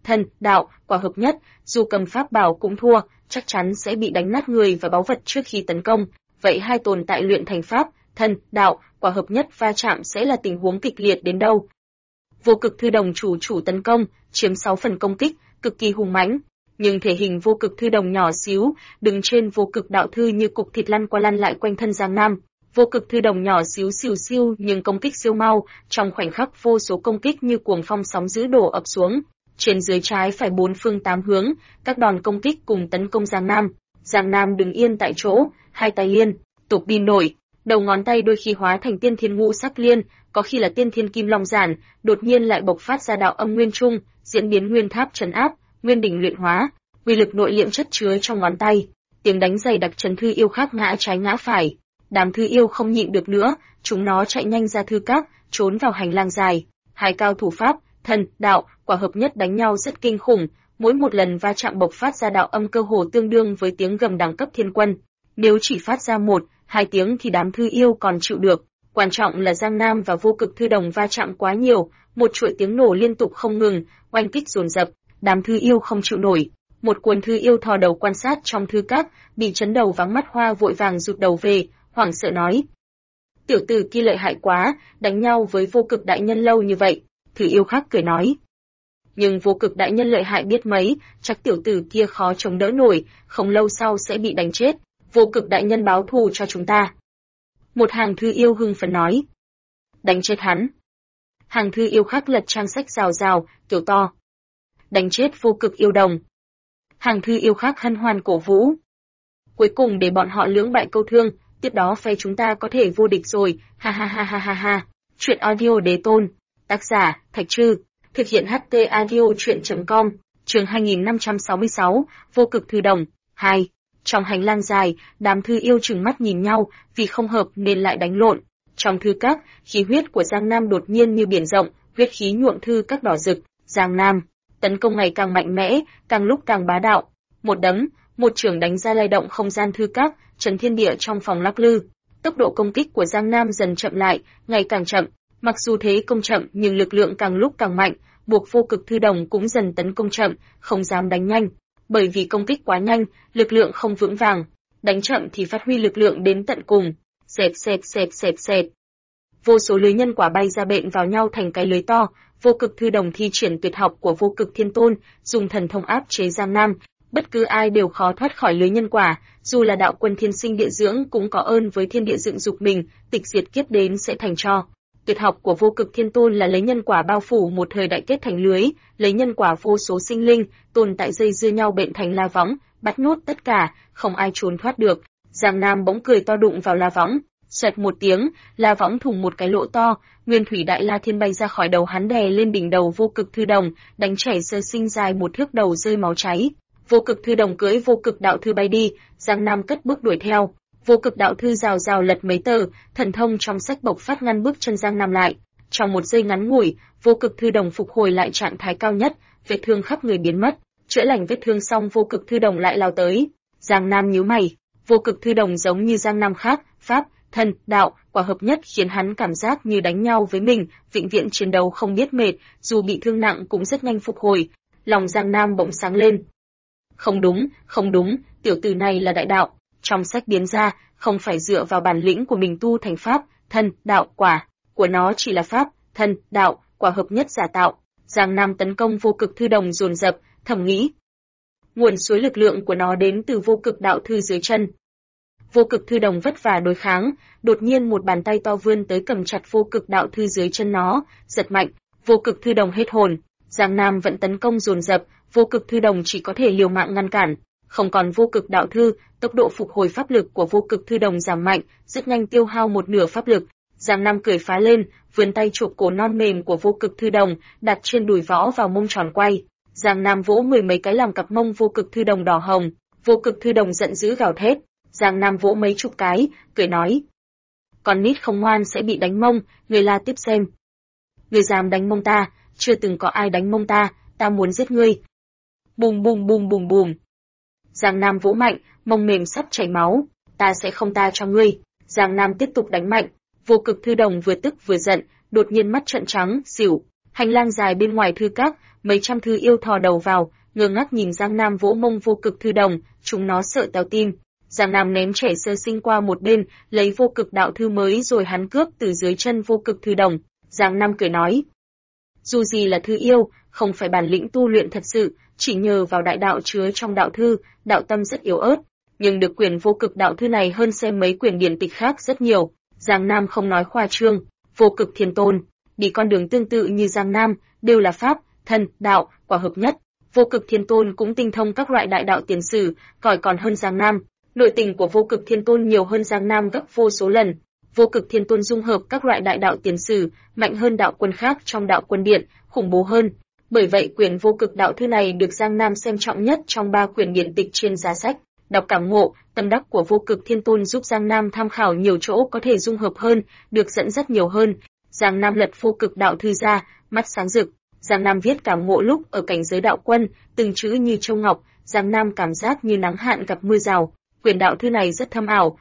thân, đạo, quả hợp nhất, dù cầm pháp bảo cũng thua, chắc chắn sẽ bị đánh nát người và báu vật trước khi tấn công. Vậy hai tồn tại luyện thành pháp, thân, đạo, quả hợp nhất va chạm sẽ là tình huống kịch liệt đến đâu? Vô cực thư đồng chủ tấn công, chiếm 6 phần công kích, cực kỳ hùng mãnh. Nhưng thể hình vô cực thư đồng nhỏ xíu, đứng trên vô cực đạo thư như cục thịt lăn qua lăn lại quanh thân Giang Nam. Vô cực thư đồng nhỏ xíu siêu nhưng công kích siêu mau, trong khoảnh khắc vô số công kích như cuồng phong sóng dữ đổ ập xuống. Trên dưới trái phải bốn phương tám hướng, các đòn công kích cùng tấn công Giang Nam. Giang Nam đứng yên tại chỗ, hai tay liên tục đi nổi, đầu ngón tay đôi khi hóa thành tiên thiên ngũ sắc liên, có khi là tiên thiên kim long giản, đột nhiên lại bộc phát ra đạo âm nguyên trung, diễn biến nguyên tháp trấn áp, nguyên đỉnh luyện hóa, uy lực nội liệm chất chứa trong ngón tay. Tiếng đánh dày đặc trấn thư yêu khác ngã trái ngã phải. Đám thư yêu không nhịn được nữa, chúng nó chạy nhanh ra thư các, trốn vào hành lang dài. Hai cao thủ pháp, thân, đạo, quả hợp nhất đánh nhau rất kinh khủng, mỗi một lần va chạm bộc phát ra đạo âm cơ hồ tương đương với tiếng gầm đẳng cấp thiên quân. Nếu chỉ phát ra 1-2 tiếng thì đám thư yêu còn chịu được. Quan trọng là Giang Nam và vô cực thư đồng va chạm quá nhiều, một chuỗi tiếng nổ liên tục không ngừng, oanh kích dồn dập, đám thư yêu không chịu nổi. Một quần thư yêu thò đầu quan sát trong thư các, bị chấn đầu vắng mắt hoa vội vàng rụt đầu về, hoảng sợ nói: "Tiểu tử kia lợi hại quá, đánh nhau với vô cực đại nhân lâu như vậy." Thư yêu khác cười nói: "Nhưng vô cực đại nhân lợi hại biết mấy, chắc tiểu tử kia khó chống đỡ nổi, không lâu sau sẽ bị đánh chết. Vô cực đại nhân báo thù cho chúng ta." Một hàng thư yêu hưng phấn nói: "Đánh chết hắn." Hàng thư yêu khác lật trang sách rào, kiểu to: "Đánh chết vô cực yêu đồng." Hàng thư yêu khác hân hoan cổ vũ: "Cuối cùng để bọn họ lưỡng bại câu thương, tiếp đó phe chúng ta có thể vô địch rồi, ha ha ha ha ha ha." Chuyện audio đế tôn, tác giả Thạch Trư, thực hiện HT audio truyện.com, chương 2566, vô cực thư đồng, 2. Trong hành lang dài, đám thư yêu trừng mắt nhìn nhau, vì không hợp nên lại đánh lộn. Trong thư các, khí huyết của Giang Nam đột nhiên như biển rộng, huyết khí nhuộm thư các đỏ rực. Giang Nam tấn công ngày càng mạnh mẽ, càng lúc càng bá đạo. Một đấm, một chưởng đánh ra lay động không gian thư các, trấn thiên địa trong phòng lắc lư. Tốc độ công kích của Giang Nam dần chậm lại, ngày càng chậm. Mặc dù thế công chậm nhưng lực lượng càng lúc càng mạnh, buộc vô cực thư đồng cũng dần tấn công chậm, không dám đánh nhanh. Bởi vì công kích quá nhanh, lực lượng không vững vàng, đánh chậm thì phát huy lực lượng đến tận cùng. Xẹt. Vô số lưới nhân quả bay ra bện vào nhau thành cái lưới to, vô cực thư đồng thi triển tuyệt học của vô cực thiên tôn, dùng thần thông áp chế Giang Nam. Bất cứ ai đều khó thoát khỏi lưới nhân quả, dù là đạo quân thiên sinh địa dưỡng cũng có ơn với thiên địa dựng dục mình, tịch diệt kiếp đến sẽ thành tro. Tuyệt học của vô cực thiên tôn là lấy nhân quả bao phủ một thời đại kết thành lưới, lấy nhân quả vô số sinh linh, tồn tại dây dưa nhau bện thành la võng, bắt nuốt tất cả, không ai trốn thoát được. Giang Nam bỗng cười to đụng vào la võng, xoẹt một tiếng, la võng thủng một cái lỗ to, nguyên thủy đại la thiên bay ra khỏi đầu hắn đè lên đỉnh đầu vô cực thư đồng, đánh chảy sơ sinh dài một thước đầu rơi máu cháy. Vô cực thư đồng cưỡi vô cực đạo thư bay đi, Giang Nam cất bước đuổi theo. Vô cực đạo thư rào lật mấy tờ, thần thông trong sách bộc phát ngăn bước chân Giang Nam lại. Trong một giây ngắn ngủi, vô cực thư đồng phục hồi lại trạng thái cao nhất, vết thương khắp người biến mất. Chữa lành vết thương xong vô cực thư đồng lại lao tới. Giang Nam nhíu mày, vô cực thư đồng giống như Giang Nam khác, pháp, thân, đạo, quả hợp nhất khiến hắn cảm giác như đánh nhau với mình, vĩnh viễn chiến đấu không biết mệt, dù bị thương nặng cũng rất nhanh phục hồi. Lòng Giang Nam bỗng sáng lên. Không đúng, tiểu tử này là đại đạo. Trong sách biến ra, không phải dựa vào bản lĩnh của mình tu thành pháp, thân, đạo, quả, của nó chỉ là pháp, thân, đạo, quả hợp nhất giả tạo. Giang Nam tấn công vô cực thư đồng dồn dập, thầm nghĩ. Nguồn suối lực lượng của nó đến từ vô cực đạo thư dưới chân. Vô cực thư đồng vất vả đối kháng, đột nhiên một bàn tay to vươn tới cầm chặt vô cực đạo thư dưới chân nó, giật mạnh, vô cực thư đồng hết hồn. Giang Nam vẫn tấn công dồn dập, vô cực thư đồng chỉ có thể liều mạng ngăn cản. Không còn vô cực đạo thư, tốc độ phục hồi pháp lực của vô cực thư đồng giảm mạnh, rất nhanh tiêu hao một nửa pháp lực. Giang Nam cười phá lên, vươn tay chụp cổ non mềm của vô cực thư đồng, đặt trên đùi võ vào mông tròn quay. Giang Nam vỗ mười mấy cái làm cặp mông vô cực thư đồng đỏ hồng, vô cực thư đồng giận dữ gào thét. Giang Nam vỗ mấy chục cái, cười nói: "Con nít không ngoan sẽ bị đánh mông, người la tiếp xem." "Người dám đánh mông ta, chưa từng có ai đánh mông ta muốn giết ngươi." Bùm. Giang Nam vỗ mạnh, mông mềm sắp chảy máu. "Ta sẽ không tha cho ngươi." Giang Nam tiếp tục đánh mạnh. Vô cực thư đồng vừa tức vừa giận, đột nhiên mắt trợn trắng, xỉu. Hành lang dài bên ngoài thư các, mấy trăm thư yêu thò đầu vào, ngơ ngác nhìn Giang Nam vỗ mông Vô Cực thư đồng, chúng nó sợ teo tim. Giang Nam ném trẻ sơ sinh qua một bên, lấy Vô Cực đạo thư mới rồi hắn cướp từ dưới chân Vô Cực thư đồng. Giang Nam cười nói, dù gì là thư yêu, không phải bản lĩnh tu luyện thật sự, chỉ nhờ vào đại đạo chứa trong đạo thư, đạo tâm rất yếu ớt, nhưng được quyển Vô Cực đạo thư này hơn xem mấy quyển điển tịch khác rất nhiều. Giang Nam không nói khoa trương, Vô Cực Thiên Tôn đi con đường tương tự như Giang Nam, đều là pháp, thân, đạo, quả hợp nhất. Vô Cực Thiên Tôn cũng tinh thông các loại đại đạo tiền sử, cỏi còn hơn Giang Nam. Nội tình của Vô Cực Thiên Tôn nhiều hơn Giang Nam gấp vô số lần. Vô Cực Thiên Tôn dung hợp các loại đại đạo tiền sử, mạnh hơn đạo quân khác trong đạo quân điện, khủng bố hơn. Bởi vậy quyển Vô Cực đạo thư này được Giang Nam xem trọng nhất trong 3 quyển điển tịch trên giá sách. Đọc cảm ngộ, tâm đắc của Vô Cực Thiên Tôn giúp Giang Nam tham khảo nhiều chỗ có thể dung hợp hơn, được dẫn dắt nhiều hơn. Giang Nam lật Vô Cực đạo thư ra, mắt sáng rực. Giang Nam viết cảm ngộ lúc ở cảnh giới đạo quân, từng chữ như châu ngọc, Giang Nam cảm giác như nắng hạn gặp mưa rào. Quyển đạo thư này rất thâm ảo,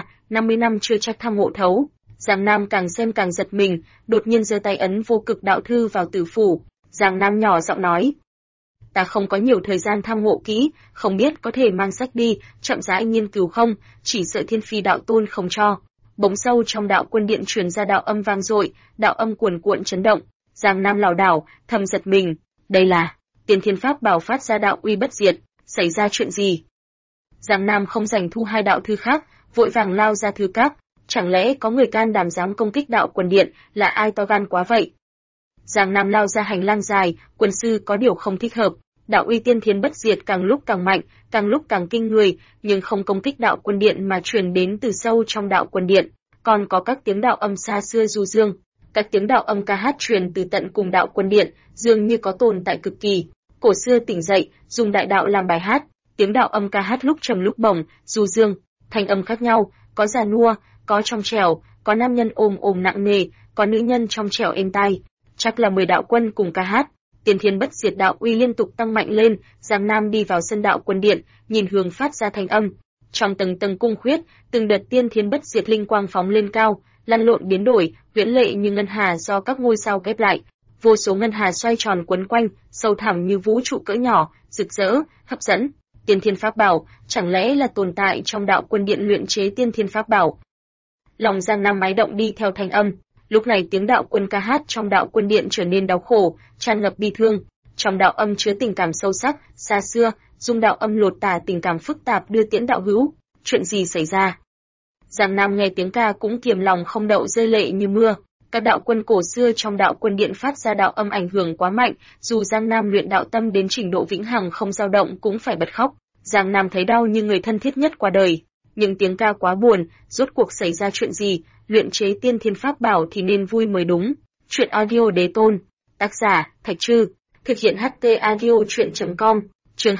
50 năm chưa chắc tham ngộ thấu. Giang Nam càng xem càng giật mình, đột nhiên giơ tay ấn Vô Cực đạo thư vào tử phủ. Giang Nam nhỏ giọng nói, ta không có nhiều thời gian tham ngộ kỹ, không biết có thể mang sách đi, chậm rãi nghiên cứu không, chỉ sợ Thiên Phi đạo tôn không cho. Bỗng sâu trong đạo quân điện truyền ra đạo âm vang dội, đạo âm cuồn cuộn chấn động. Giang Nam lảo đảo, thầm giật mình, đây là Tiên Thiên Pháp Bảo phát ra đạo uy bất diệt, xảy ra chuyện gì? Giang Nam không dành thu 2 đạo thư khác, vội vàng lao ra thư các, chẳng lẽ có người can đảm dám công kích đạo quân điện, là ai to gan quá vậy? Giang Nam lao ra hành lang dài, quân sư có điều không thích hợp, đạo uy tiên thiên bất diệt càng lúc càng mạnh, càng lúc càng kinh người, nhưng không công kích đạo quân điện mà truyền đến từ sâu trong đạo quân điện, còn có các tiếng đạo âm xa xưa du dương, các tiếng đạo âm ca hát truyền từ tận cùng đạo quân điện, dường như có tồn tại cực kỳ. Cổ xưa tỉnh dậy, dùng đại đạo làm bài hát, tiếng đạo âm ca hát lúc trầm lúc bổng, du dương, thanh âm khác nhau, có già nua, có trong trẻo, có nam nhân ôm nặng nề, có nữ nhân trong trẻo êm tai. Chắc là 10 đạo quân cùng ca hát, tiên thiên bất diệt đạo uy liên tục tăng mạnh lên. Giang Nam đi vào sân đạo quân điện, nhìn hướng phát ra thanh âm. Trong tầng tầng cung khuyết, từng đợt tiên thiên bất diệt linh quang phóng lên cao, lăn lộn biến đổi, huyễn lệ như ngân hà do các ngôi sao ghép lại. Vô số ngân hà xoay tròn quấn quanh, sâu thẳm như vũ trụ cỡ nhỏ, rực rỡ, hấp dẫn. Tiên thiên pháp bảo, chẳng lẽ là tồn tại trong đạo quân điện luyện chế tiên thiên pháp bảo? Lòng Giang Nam máy động đi theo thanh âm. Lúc này tiếng đạo quân ca hát trong đạo quân điện trở nên đau khổ, tràn ngập bi thương. Trong đạo âm chứa tình cảm sâu sắc, xa xưa, dung đạo âm lột tả tình cảm phức tạp đưa tiễn đạo hữu. Chuyện gì xảy ra? Giang Nam nghe tiếng ca cũng kiềm lòng không đậu rơi lệ như mưa. Các đạo quân cổ xưa trong đạo quân điện phát ra đạo âm ảnh hưởng quá mạnh, dù Giang Nam luyện đạo tâm đến trình độ vĩnh hằng không dao động cũng phải bật khóc. Giang Nam thấy đau như người thân thiết nhất qua đời. Nhưng tiếng ca quá buồn, rốt cuộc xảy ra chuyện gì? Luyện chế tiên thiên pháp bảo thì nên vui mới đúng. Chuyện audio đế tôn. Tác giả, Thạch Trư. Thực hiện HT audio chuyện.com. Chương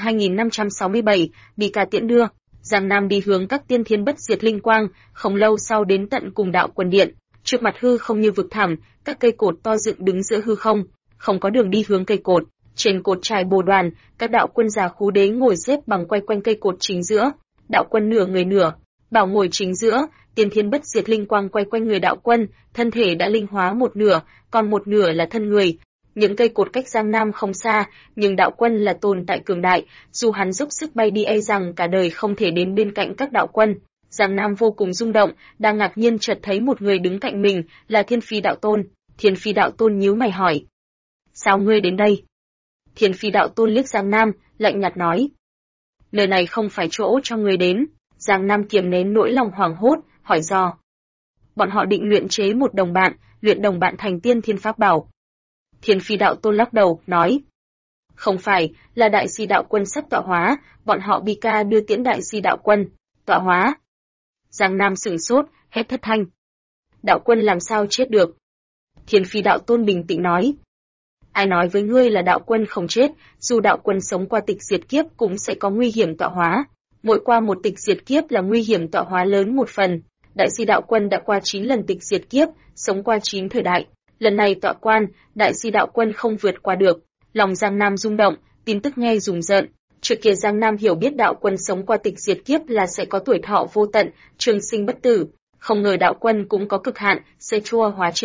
2567, bị ca tiễn đưa. Giang Nam đi hướng các tiên thiên bất diệt linh quang, không lâu sau đến tận cùng đạo quân điện. Trước mặt hư không như vực thẳm, các cây cột to dựng đứng giữa hư không, không có đường đi hướng cây cột. Trên cột trải bồ đoàn, các đạo quân già khú đế ngồi xếp bằng quay quanh cây cột chính giữa. Đạo quân nửa người nửa, bảo ngồi chính giữa, tiên thiên bất diệt linh quang quay quanh người đạo quân, thân thể đã linh hóa một nửa, còn một nửa là thân người. Những cây cột cách Giang Nam không xa, nhưng đạo quân là tồn tại cường đại, dù hắn dốc sức bay đi e rằng cả đời không thể đến bên cạnh các đạo quân. Giang Nam vô cùng rung động, đang ngạc nhiên chợt thấy một người đứng cạnh mình, là Thiên Phi đạo tôn. Thiên Phi đạo tôn nhíu mày hỏi: "Sao ngươi đến đây?" Thiên Phi đạo tôn liếc Giang Nam, lạnh nhạt nói: "Nơi này không phải chỗ cho ngươi đến." Giang Nam kiềm nén nỗi lòng hoảng hốt, hỏi dò: "Bọn họ định luyện chế một đồng bạn, luyện đồng bạn thành tiên thiên pháp bảo." Thiên Phi đạo tôn lắc đầu, nói: "Không phải, là đại si đạo quân sắp tọa hóa, bọn họ bi ca đưa tiễn đại si đạo quân." "Tọa hóa?" Giang Nam sửng sốt, hét thất thanh: "Đạo quân làm sao chết được?" Thiên Phi đạo tôn bình tĩnh nói: "Ai nói với ngươi là đạo quân không chết, dù đạo quân sống qua tịch diệt kiếp cũng sẽ có nguy hiểm tọa hóa. Mỗi qua một tịch diệt kiếp là nguy hiểm tọa hóa lớn một phần. Đại si đạo quân đã qua 9 lần tịch diệt kiếp, sống qua 9 thời đại. Lần này tọa quan, đại si đạo quân không vượt qua được." Lòng Giang Nam rung động, tin tức nghe rùng rợn. Trước kia Giang Nam hiểu biết đạo quân sống qua tịch diệt kiếp là sẽ có tuổi thọ vô tận, trường sinh bất tử. Không ngờ đạo quân cũng có cực hạn, sẽ chua hóa chết.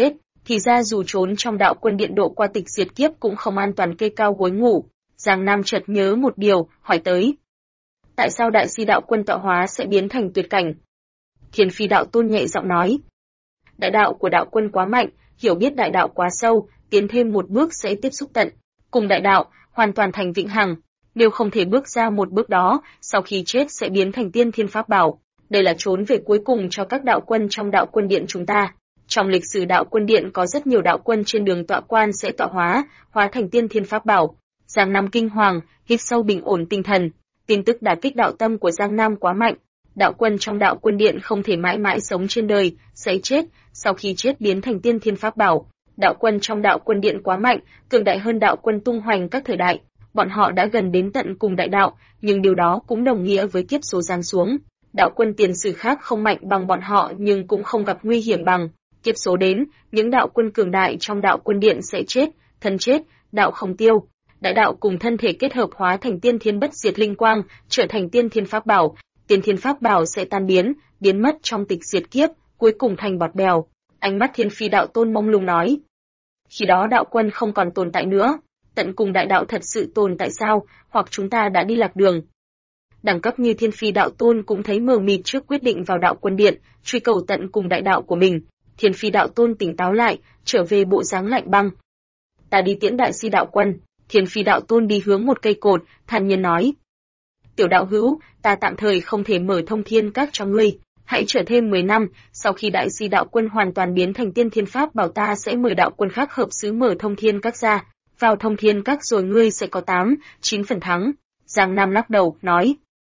Thì ra dù trốn trong đạo quân điện độ qua tịch diệt kiếp cũng không an toàn kê cao gối ngủ. Giang Nam chợt nhớ một điều, hỏi tới. Tại sao đại si đạo quân tọa hóa sẽ biến thành tuyệt cảnh? Thiên Phi đạo tôn nhẹ giọng nói. Đại đạo của đạo quân quá mạnh, hiểu biết đại đạo quá sâu, tiến thêm một bước sẽ tiếp xúc tận cùng đại đạo, hoàn toàn thành vĩnh hằng. Nếu không thể bước ra một bước đó, sau khi chết sẽ biến thành tiên thiên pháp bảo. Đây là trốn về cuối cùng cho các đạo quân trong đạo quân điện chúng ta. Trong lịch sử đạo quân điện có rất nhiều đạo quân trên đường tọa quan sẽ tọa hóa thành tiên thiên pháp bảo. Giang Nam kinh hoàng, hít sâu bình ổn tinh thần. Tin tức đả kích đạo tâm của Giang Nam quá mạnh. Đạo quân trong đạo quân điện không thể mãi mãi sống trên đời, sẽ chết, sau khi chết biến thành tiên thiên pháp bảo. Đạo quân trong đạo quân điện quá mạnh, cường đại hơn đạo quân tung hoành các thời đại. Bọn họ đã gần đến tận cùng đại đạo, nhưng điều đó cũng đồng nghĩa với kiếp số giáng xuống. Đạo quân tiền sử khác không mạnh bằng bọn họ nhưng cũng không gặp nguy hiểm bằng. Kiếp số đến, những đạo quân cường đại trong đạo quân điện sẽ chết, thân chết, đạo không tiêu. Đại đạo cùng thân thể kết hợp hóa thành tiên thiên bất diệt linh quang, trở thành tiên thiên pháp bảo. Tiên thiên pháp bảo sẽ tan biến mất trong tịch diệt kiếp, cuối cùng thành bọt bèo. Ánh mắt Thiên Phi đạo tôn mông lung nói. Khi đó đạo quân không còn tồn tại nữa. Tận cùng đại đạo thật sự tồn tại sao, hoặc chúng ta đã đi lạc đường. Đẳng cấp như Thiên Phi đạo tôn cũng thấy mờ mịt trước quyết định vào đạo quân điện, truy cầu tận cùng đại đạo của mình. Thiên Phi đạo tôn tỉnh táo lại, trở về bộ dáng lạnh băng. Ta đi tiễn đại si đạo quân. Thiên Phi đạo tôn đi hướng một cây cột, thản nhiên nói. Tiểu đạo hữu, ta tạm thời không thể mở thông thiên các cho ngươi. Hãy chờ thêm 10 năm, sau khi đại si đạo quân hoàn toàn biến thành tiên thiên pháp bảo ta sẽ mời đạo quân khác hợp xứ mở thông thiên các ra. Vào thông thiên các rồi ngươi sẽ có 8-9 phần thắng. Giang Nam lắc đầu, nói.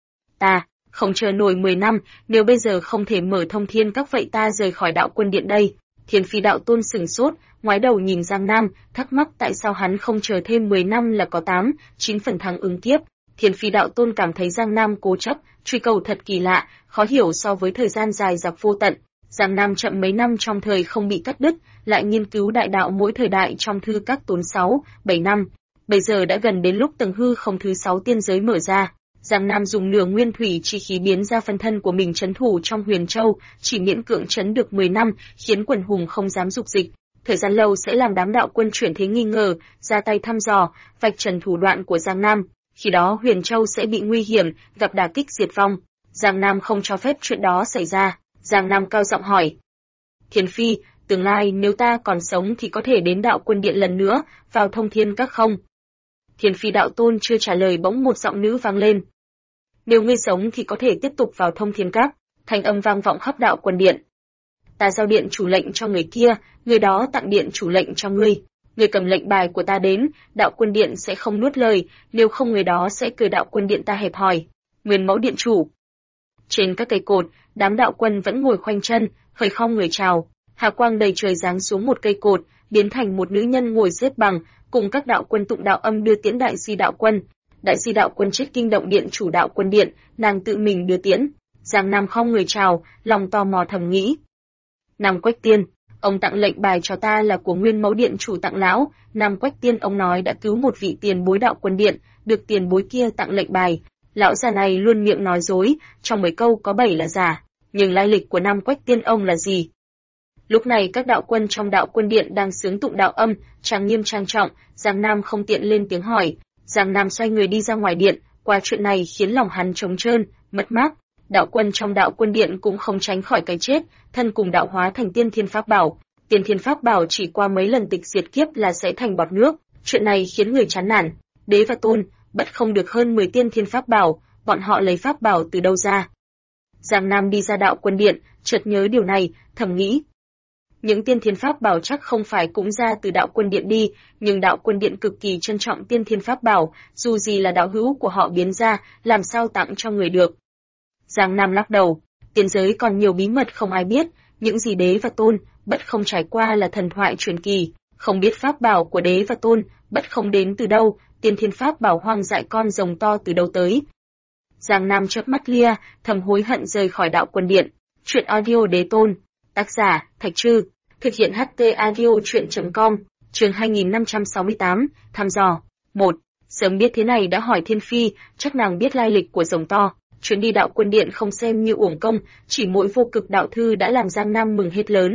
Ta, không chờ nổi 10 năm, nếu bây giờ không thể mở thông thiên các vậy ta rời khỏi đạo quân điện đây. Thiên Phi đạo tôn sửng sốt, ngoái đầu nhìn Giang Nam, thắc mắc tại sao hắn không chờ thêm 10 năm là có 8-9 phần thắng ứng kiếp. Thiên Phi đạo tôn cảm thấy Giang Nam cố chấp, truy cầu thật kỳ lạ, khó hiểu so với thời gian dài dặc vô tận. Giang Nam chậm mấy năm trong thời không bị cắt đứt, lại nghiên cứu đại đạo mỗi thời đại trong thư các tốn 6-7 năm. Bây giờ đã gần đến lúc tầng hư không thứ 6 tiên giới mở ra. Giang Nam dùng nửa nguyên thủy chi khí biến ra phân thân của mình trấn thủ trong Huyền Châu, chỉ miễn cưỡng trấn được 10 năm, khiến quần hùng không dám dục dịch. Thời gian lâu sẽ làm đám đạo quân chuyển thế nghi ngờ, ra tay thăm dò, vạch trần thủ đoạn của Giang Nam. Khi đó Huyền Châu sẽ bị nguy hiểm, gặp đả kích diệt vong. Giang Nam không cho phép chuyện đó xảy ra. Giang Nam cao giọng hỏi. Thiên Phi, tương lai nếu ta còn sống thì có thể đến đạo quân điện lần nữa, vào thông thiên các không? Thiên Phi đạo tôn chưa trả lời bỗng một giọng nữ vang lên. Nếu ngươi sống thì có thể tiếp tục vào thông thiên các. Thanh âm vang vọng khắp đạo quân điện. Ta giao điện chủ lệnh cho người kia, người đó tặng điện chủ lệnh cho ngươi. Người cầm lệnh bài của ta đến, đạo quân điện sẽ không nuốt lời, nếu không người đó sẽ cười đạo quân điện ta hẹp hòi. Nguyên mẫu điện chủ. Trên các cây cột, đám đạo quân vẫn ngồi khoanh chân, khởi khom người chào. Hà quang đầy trời giáng xuống một cây cột, biến thành một nữ nhân ngồi xếp bằng, cùng các đạo quân tụng đạo âm đưa tiễn đại si đạo quân. Đại si đạo quân chết kinh động điện chủ đạo quân điện, nàng tự mình đưa tiễn. Giang Nam khom người chào, lòng tò mò thầm nghĩ. Nam Quách Tiên, ông tặng lệnh bài cho ta là của Nguyên mẫu điện chủ tặng lão. Nam Quách Tiên ông nói đã cứu một vị tiền bối đạo quân điện, được tiền bối kia tặng lệnh bài. Lão già này luôn miệng nói dối, trong 10 câu có 7 là giả. Nhưng lai lịch của Nam Quách Tiên ông là gì? Lúc này các đạo quân trong đạo quân điện đang sướng tụng đạo âm, trang nghiêm trang trọng, Giang Nam không tiện lên tiếng hỏi. Giang Nam xoay người đi ra ngoài điện, qua chuyện này khiến lòng hắn trống trơn, mất mát. Đạo quân trong đạo quân điện cũng không tránh khỏi cái chết, thân cùng đạo hóa thành tiên thiên pháp bảo. Tiên thiên pháp bảo chỉ qua mấy lần tịch diệt kiếp là sẽ thành bọt nước, chuyện này khiến người chán nản. Đế và tôn, bất không được hơn 10 tiên thiên pháp bảo, bọn họ lấy pháp bảo từ đâu ra? Giang Nam đi ra đạo quân điện, chợt nhớ điều này, thầm nghĩ. Những tiên thiên pháp bảo chắc không phải cũng ra từ đạo quân điện đi, nhưng đạo quân điện cực kỳ trân trọng tiên thiên pháp bảo, dù gì là đạo hữu của họ biến ra, làm sao tặng cho người được. Giang Nam lắc đầu, tiên giới còn nhiều bí mật không ai biết, những gì đế và tôn, bất không trải qua là thần thoại truyền kỳ, không biết pháp bảo của đế và tôn, bất không đến từ đâu, tiên thiên pháp bảo hoang dại con rồng to từ đâu tới. Giang Nam chớp mắt lia, thầm hối hận rời khỏi đạo quân điện. Chuyện audio đế tôn, tác giả Thạch Trư, thực hiện HT audio truyện.com, chương 2568, thăm dò. 1. Sớm biết thế này đã hỏi Thiên Phi, chắc nàng biết lai lịch của rồng to. Chuyến đi đạo quân điện không xem như uổng công, chỉ mỗi vô cực đạo thư đã làm Giang Nam mừng hết lớn.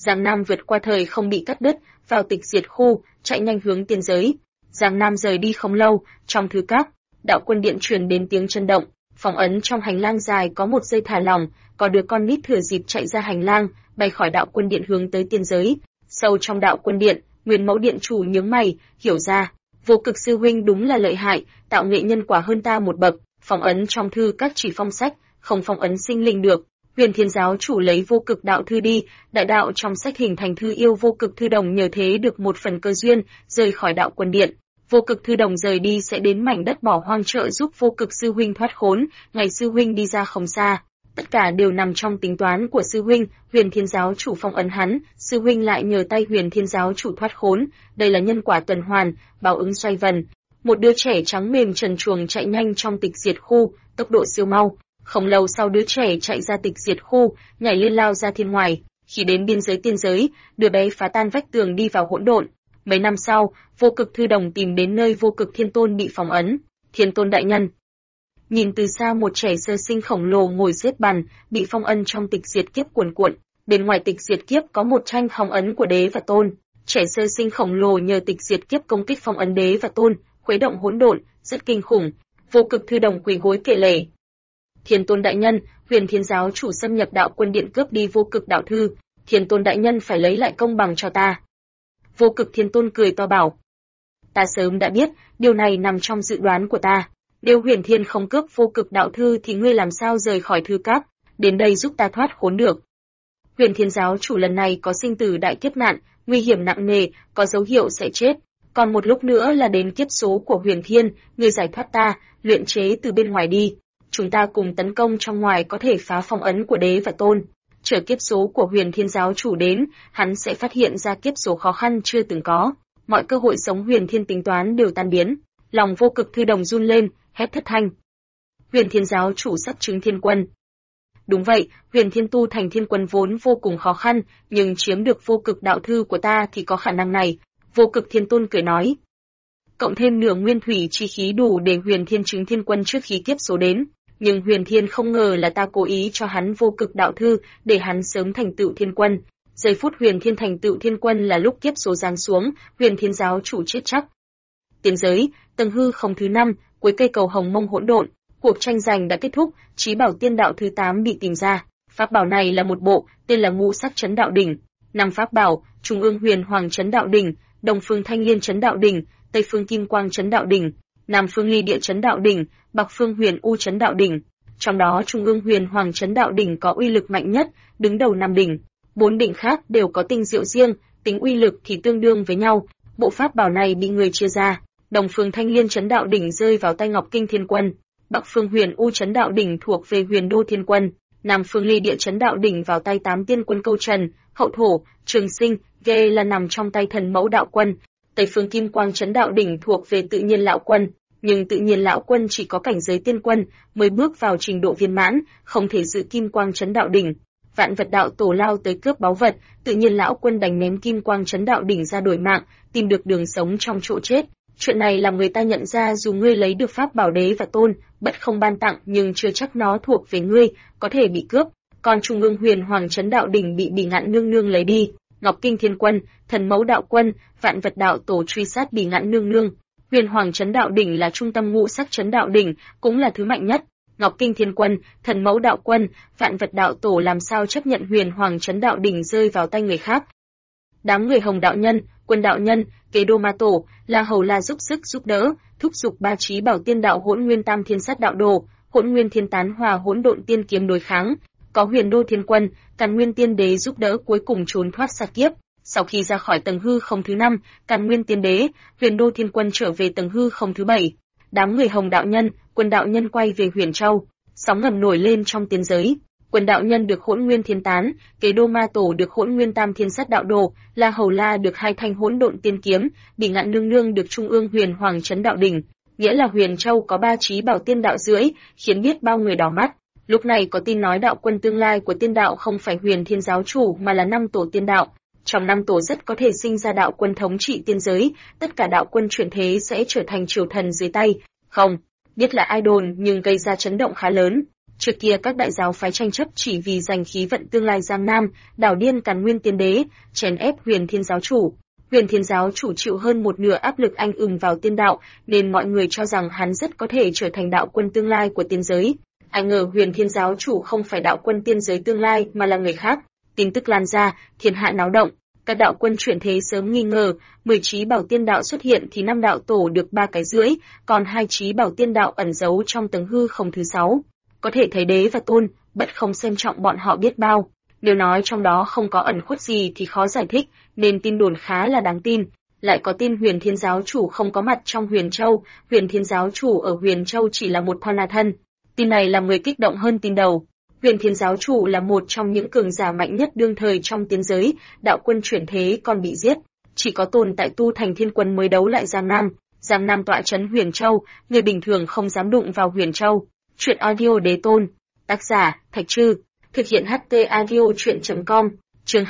Giang Nam vượt qua thời không bị cắt đứt, vào tịch diệt khu, chạy nhanh hướng tiên giới. Giang Nam rời đi không lâu, trong thư các, đạo quân điện truyền đến tiếng chấn động, phong ấn trong hành lang dài có một giây thả lỏng, có đứa con nít thừa dịp chạy ra hành lang, bay khỏi đạo quân điện hướng tới tiên giới. Sâu trong đạo quân điện, Nguyên Mẫu điện chủ nhướng mày, hiểu ra, Vô Cực sư huynh đúng là lợi hại, tạo nghệ nhân quả hơn ta một bậc, phong ấn trong thư các chỉ phong sách, không phong ấn sinh linh được. Huyền Thiên giáo chủ lấy Vô Cực đạo thư đi, đại đạo trong sách hình thành thư yêu Vô Cực thư đồng, nhờ thế được một phần cơ duyên, rời khỏi đạo quân điện. Vô Cực thư đồng rời đi sẽ đến mảnh đất bỏ hoang trợ giúp Vô Cực sư huynh thoát khốn, ngày sư huynh đi ra không xa. Tất cả đều nằm trong tính toán của sư huynh, Huyền Thiên giáo chủ phong ấn hắn, sư huynh lại nhờ tay Huyền Thiên giáo chủ thoát khốn, đây là nhân quả tuần hoàn, báo ứng xoay vần. Một đứa trẻ trắng mềm trần truồng chạy nhanh trong tịch diệt khu, tốc độ siêu mau. Không lâu sau đứa trẻ chạy ra tịch diệt khu, nhảy lên lao ra thiên ngoài. Khi đến biên giới tiên giới, đứa bé phá tan vách tường đi vào hỗn độn. Mấy năm sau, Vô Cực thư đồng tìm đến nơi Vô Cực Thiên Tôn bị phong ấn. Thiên Tôn đại nhân. Nhìn từ xa một trẻ sơ sinh khổng lồ ngồi xếp bằng, bị phong ấn trong tịch diệt kiếp cuồn cuộn. Bên ngoài tịch diệt kiếp có một tranh phong ấn của đế và tôn. Trẻ sơ sinh khổng lồ nhờ tịch diệt kiếp công kích phong ấn đế và tôn, khuấy động hỗn độn, rất kinh khủng. Vô Cực thư đồng quỳ gối kể lể. Thiên Tôn đại nhân, Huyền Thiên giáo chủ xâm nhập đạo quân điện cướp đi Vô Cực đạo thư, Thiên Tôn đại nhân phải lấy lại công bằng cho ta. Vô Cực Thiên Tôn cười to bảo, ta sớm đã biết, điều này nằm trong dự đoán của ta. Nếu Huyền Thiên không cướp Vô Cực đạo thư thì ngươi làm sao rời khỏi thư các, đến đây giúp ta thoát khốn được. Huyền Thiên giáo chủ lần này có sinh tử đại kiếp nạn, nguy hiểm nặng nề, có dấu hiệu sẽ chết. Còn một lúc nữa là đến kiếp số của Huyền Thiên, ngươi giải thoát ta, luyện chế từ bên ngoài đi. Chúng ta cùng tấn công trong ngoài có thể phá phong ấn của đế và tôn. Chờ kiếp số của Huyền Thiên giáo chủ đến, hắn sẽ phát hiện ra kiếp số khó khăn chưa từng có. Mọi cơ hội sống Huyền Thiên tính toán đều tan biến. Lòng Vô Cực thư đồng run lên, hét thất thanh. Huyền Thiên giáo chủ sắp chứng thiên quân. Đúng vậy, Huyền Thiên tu thành thiên quân vốn vô cùng khó khăn, nhưng chiếm được Vô Cực đạo thư của ta thì có khả năng này. Vô Cực Thiên Tôn cười nói. Cộng thêm nửa nguyên thủy chi khí đủ để Huyền Thiên chứng thiên quân trước khi kiếp số đến. Nhưng Huyền Thiên không ngờ là ta cố ý cho hắn Vô Cực đạo thư để hắn sớm thành tựu thiên quân. Giây phút Huyền Thiên thành tựu thiên quân là lúc kiếp số giáng xuống, Huyền Thiên giáo chủ chết chắc. Tiên giới, tầng hư không thứ 5, cuối cây cầu hồng mông hỗn độn, cuộc tranh giành đã kết thúc, chí bảo tiên đạo thứ 8 bị tìm ra. Pháp bảo này là một bộ, tên là Ngũ Sắc Chấn Đạo Đỉnh. 5 pháp bảo, Trung ương Huyền Hoàng Chấn Đạo Đỉnh, Đông phương Thanh Liên Chấn Đạo Đỉnh, Tây phương Kim Quang Chấn Đạo Đỉnh, Nam phương Ly Địa Chấn Đạo Đỉnh, Bắc phương Huyền U Chấn Đạo Đỉnh. Trong đó Trung ương Huyền Hoàng Chấn Đạo Đỉnh có uy lực mạnh nhất, đứng đầu 5 đỉnh. 4 đỉnh khác đều có tinh diệu riêng, tính uy lực thì tương đương với nhau. Bộ pháp bảo này bị người chia ra. Đông phương Thanh Liên Chấn Đạo Đỉnh rơi vào tay Ngọc Kinh Thiên Quân, Bắc phương Huyền U Chấn Đạo Đỉnh thuộc về Huyền Đô Thiên Quân, Nam phương Ly Địa Chấn Đạo Đỉnh vào tay 8 tiên quân Câu Trần, Hậu Thổ, Trường Sinh, Ghê là nằm trong tay Thần Mẫu Đạo Quân. Tây phương Kim Quang Chấn Đạo Đỉnh thuộc về Tự Nhiên Lão Quân, nhưng Tự Nhiên Lão Quân chỉ có cảnh giới tiên quân, mới bước vào trình độ viên mãn, không thể giữ Kim Quang Chấn Đạo Đỉnh. Vạn Vật Đạo Tổ lao tới cướp báu vật, Tự Nhiên Lão Quân đành ném Kim Quang Chấn Đạo Đỉnh ra đổi mạng, tìm được đường sống trong chỗ chết. Chuyện này làm người ta nhận ra dù ngươi lấy được pháp bảo đế và tôn, bất không ban tặng nhưng chưa chắc nó thuộc về ngươi, có thể bị cướp. Còn Trung ương Huyền Hoàng Chấn Đạo Đỉnh bị Bỉ Ngạn Nương Nương lấy đi. Ngọc Kinh Thiên Quân, Thần Mẫu Đạo Quân, Vạn Vật Đạo Tổ truy sát Bỉ Ngạn Nương Nương. Huyền Hoàng Chấn Đạo Đỉnh là trung tâm Ngũ Sắc Chấn Đạo Đỉnh, cũng là thứ mạnh nhất. Ngọc Kinh Thiên Quân, Thần Mẫu Đạo Quân, Vạn Vật Đạo Tổ làm sao chấp nhận Huyền Hoàng Chấn Đạo Đỉnh rơi vào tay người khác. Đám người Hồng đạo nhân, Quân đạo nhân, Kế Đô Ma Tổ, La Hầu La giúp sức giúp đỡ, thúc giục ba chí bảo tiên đạo Hỗn Nguyên Tam Thiên Sát Đạo Đồ, Hỗn Nguyên Thiên Tán Hòa Hỗn Độn Tiên Kiếm đối kháng. Có Huyền Đô Thiên Quân, Càn Nguyên Tiên Đế giúp đỡ cuối cùng trốn thoát sát kiếp. Sau khi ra khỏi tầng hư không thứ 5, Càn Nguyên Tiên Đế, Huyền Đô Thiên Quân trở về tầng hư không thứ 7. Đám người Hồng đạo nhân, Quân đạo nhân quay về Huyền Châu. Sóng ngầm nổi lên trong tiên giới. Quân đạo nhân được Hỗn Nguyên Thiên Tán, Kế Đô Ma Tổ được Hỗn Nguyên Tam Thiên Sát Đạo Đồ, La Hầu La được 2 thanh Hỗn Độn Tiên Kiếm, Bỉ Ngạn Nương Nương được Trung ương Huyền Hoàng Chấn Đạo Đỉnh. Nghĩa là Huyền Châu có 3 chí bảo tiên đạo rưỡi, khiến biết bao người đỏ mắt. Lúc này có tin nói đạo quân tương lai của tiên đạo không phải Huyền Thiên giáo chủ mà là 5 tổ tiên đạo. Trong 5 tổ rất có thể sinh ra đạo quân thống trị tiên giới, tất cả đạo quân chuyển thế sẽ trở thành triều thần dưới tay. Không biết là ai đồn nhưng gây ra chấn động khá lớn. Trước kia các đại giáo phái tranh chấp chỉ vì giành khí vận tương lai Giang Nam, đảo điên Càn Nguyên Tiên Đế, chèn ép Huyền Thiên giáo chủ. Huyền Thiên giáo chủ chịu hơn một nửa áp lực anh ừng vào tiên đạo, nên mọi người cho rằng hắn rất có thể trở thành đạo quân tương lai của tiên giới. Ai ngờ Huyền Thiên giáo chủ không phải đạo quân tiên giới tương lai mà là người khác. Tin tức lan ra, thiên hạ náo động. Các đạo quân chuyển thế sớm nghi ngờ, 10 trí bảo tiên đạo xuất hiện thì 5 đạo tổ được 3 cái rưỡi, còn 2 trí bảo tiên đạo ẩn giấu trong tầng hư không thứ 6. Có thể thấy đế và tôn, bất không xem trọng bọn họ biết bao. Nếu nói trong đó không có ẩn khuất gì thì khó giải thích, nên tin đồn khá là đáng tin. Lại có tin Huyền Thiên giáo chủ không có mặt trong Huyền Châu, Huyền Thiên giáo chủ ở Huyền Châu chỉ là một Thoa thân. Tin này làm người kích động hơn tin đầu. Huyền Thiên giáo chủ là một trong những cường giả mạnh nhất đương thời trong tiên giới, đạo quân chuyển thế còn bị giết. Chỉ có tồn tại tu thành thiên quân mới đấu lại Giang Nam. Giang Nam tọa trấn Huyền Châu, người bình thường không dám đụng vào Huyền Châu. Chuyện audio đế tôn. Tác giả, Thạch Trư. Thực hiện HT audio chuyện.com. Chương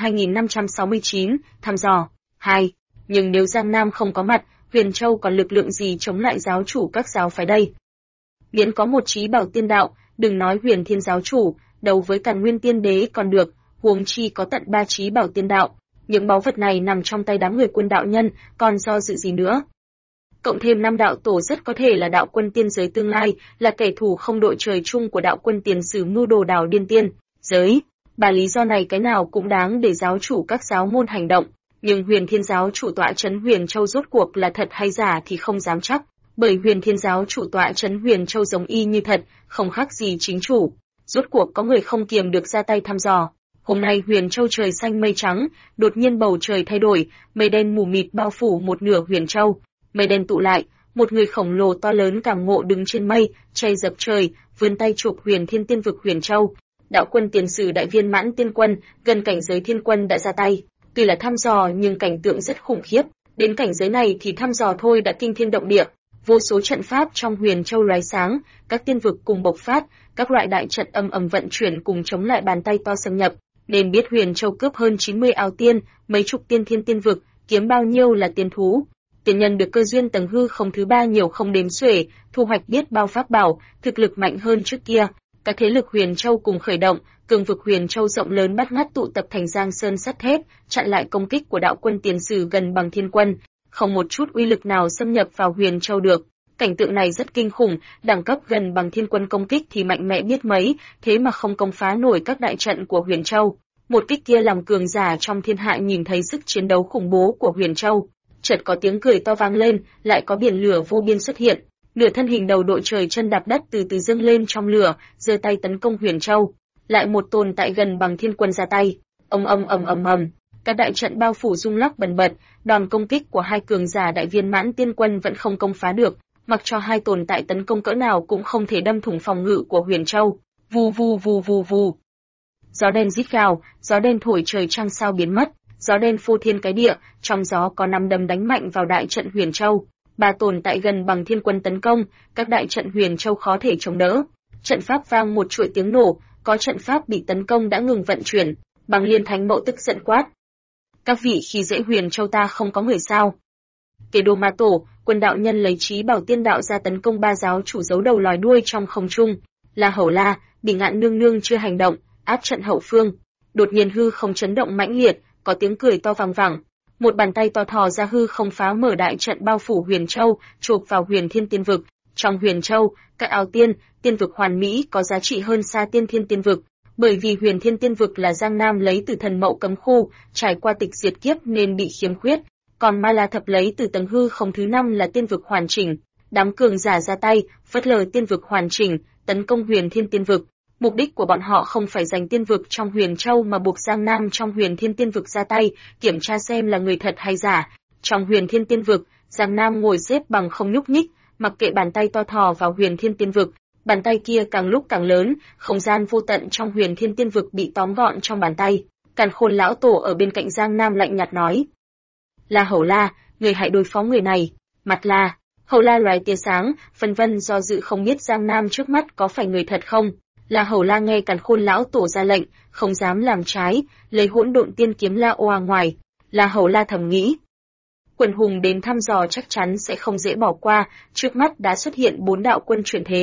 2569, thăm dò. 2. Nhưng nếu Giang Nam không có mặt, Huyền Châu còn lực lượng gì chống lại giáo chủ các giáo phái đây? Miễn có một trí bảo tiên đạo, đừng nói Huyền Thiên giáo chủ, đấu với Càn Nguyên Tiên Đế còn được, huống chi có tận 3 trí bảo tiên đạo. Những báu vật này nằm trong tay đám người quân đạo nhân, còn do dự gì nữa? Cộng thêm 5 đạo tổ rất có thể là đạo quân tiên giới tương lai, là kẻ thù không đội trời chung của đạo quân tiền sử mưu đồ đảo điên tiên giới. Ba lý do này cái nào cũng đáng để giáo chủ các giáo môn hành động, nhưng Huyền Thiên giáo chủ tọa trấn Huyền Châu rốt cuộc là thật hay giả thì không dám chắc, bởi Huyền Thiên giáo chủ tọa trấn Huyền Châu giống y như thật, không khác gì chính chủ. Rốt cuộc có người không kiềm được ra tay thăm dò. Hôm nay Huyền Châu trời xanh mây trắng, đột nhiên bầu trời thay đổi, mây đen mù mịt bao phủ một nửa Huyền Châu. Mây đen tụ lại, một người khổng lồ to lớn cảm ngộ đứng trên mây, chay dập trời, vươn tay chụp Huyền Thiên tiên vực Huyền Châu. Đạo quân tiền sử đại viên mãn tiên quân, gần cảnh giới thiên quân đã ra tay. Tuy là thăm dò nhưng cảnh tượng rất khủng khiếp, đến cảnh giới này thì thăm dò thôi đã kinh thiên động địa. Vô số trận pháp trong Huyền Châu lóe sáng, các tiên vực cùng bộc phát, các loại đại trận ầm ầm vận chuyển cùng chống lại bàn tay to xâm nhập. Nên biết Huyền Châu cướp hơn 90 áo tiên, mấy chục tiên thiên tiên vực, kiếm bao nhiêu là tiên thú. Tiền nhân được cơ duyên tầng hư không thứ 3 nhiều không đếm xuể, thu hoạch biết bao pháp bảo, thực lực mạnh hơn trước kia. Các thế lực Huyền Châu cùng khởi động, cường vực Huyền Châu rộng lớn bắt ngắt tụ tập thành Giang Sơn sắt thép, chặn lại công kích của đạo quân tiền sử gần bằng thiên quân, không một chút uy lực nào xâm nhập vào Huyền Châu được. Cảnh tượng này rất kinh khủng, đẳng cấp gần bằng thiên quân công kích thì mạnh mẽ biết mấy, thế mà không công phá nổi các đại trận của Huyền Châu. Một kích kia làm cường giả trong thiên hạ nhìn thấy sức chiến đấu khủng bố của Huyền Châu. Chợt có tiếng cười to vang lên, lại có biển lửa vô biên xuất hiện. Nửa thân hình đầu đội trời chân đạp đất từ từ dâng lên trong lửa, giơ tay tấn công Huyền Châu. Lại một tồn tại gần bằng thiên quân ra tay. Ầm ầm ầm ầm ầm, các đại trận bao phủ rung lắc bần bật, đòn công kích của hai cường giả đại viên mãn tiên quân vẫn không công phá được, mặc cho hai tồn tại tấn công cỡ nào cũng không thể đâm thủng phòng ngự của Huyền Châu. Vù vù vù vù vù. Gió đen rít gào, gió đen thổi trời trăng sao biến mất, gió đen phô thiên cái địa, trong gió có 5 đấm đánh mạnh vào đại trận Huyền Châu. Ba tồn tại gần bằng thiên quân tấn công, các đại trận Huyền Châu khó thể chống đỡ. Trận pháp vang một chuỗi tiếng nổ, có trận pháp bị tấn công đã ngừng vận chuyển. Bằng Liên Thánh Mẫu tức giận quát: các vị khi dễ Huyền Châu ta không có người sao? Kể Đồ Ma Tổ, quân đạo nhân lấy trí bảo tiên đạo ra tấn công ba giáo chủ giấu đầu lòi đuôi trong không trung. La Hầu La, Bỉ Ngạn nương nương chưa hành động, áp trận hậu phương. Đột nhiên hư không chấn động mãnh liệt, có tiếng cười to vang vẳng. Một bàn tay to thò ra hư không phá mở đại trận bao phủ Huyền Châu, chộp vào Huyền Thiên tiên vực. Trong Huyền Châu, các áo tiên, tiên vực hoàn mỹ có giá trị hơn xa tiên thiên tiên vực. Bởi vì Huyền Thiên tiên vực là Giang Nam lấy từ thần mậu cấm khu, trải qua tịch diệt kiếp nên bị khiếm khuyết. Còn Ma La Thập lấy từ tầng hư không thứ 5 là tiên vực hoàn chỉnh. Đám cường giả ra tay, phớt lờ tiên vực hoàn chỉnh, tấn công Huyền Thiên tiên vực. Mục đích của bọn họ không phải giành tiên vực trong Huyền Châu mà buộc Giang Nam trong Huyền Thiên tiên vực ra tay, kiểm tra xem là người thật hay giả. Trong Huyền Thiên tiên vực, Giang Nam ngồi xếp bằng không nhúc nhích, mặc kệ bàn tay to thò vào Huyền Thiên tiên vực. Bàn tay kia càng lúc càng lớn, không gian vô tận trong Huyền Thiên tiên vực bị tóm gọn trong bàn tay. Càn Khôn lão tổ ở bên cạnh Giang Nam lạnh nhạt nói: La Hầu La, người hãy đối phó người này. Mặt La Hầu La loài tia sáng, phân vân do dự không biết Giang Nam trước mắt có phải người thật không. La Hầu La nghe Càn Khôn lão tổ ra lệnh, không dám làm trái, lấy Hỗn Độn tiên kiếm la oa ngoài. La Hầu La thầm nghĩ, quần hùng đến thăm dò chắc chắn sẽ không dễ bỏ qua, trước mắt đã xuất hiện 4 đạo quân chuyển thế.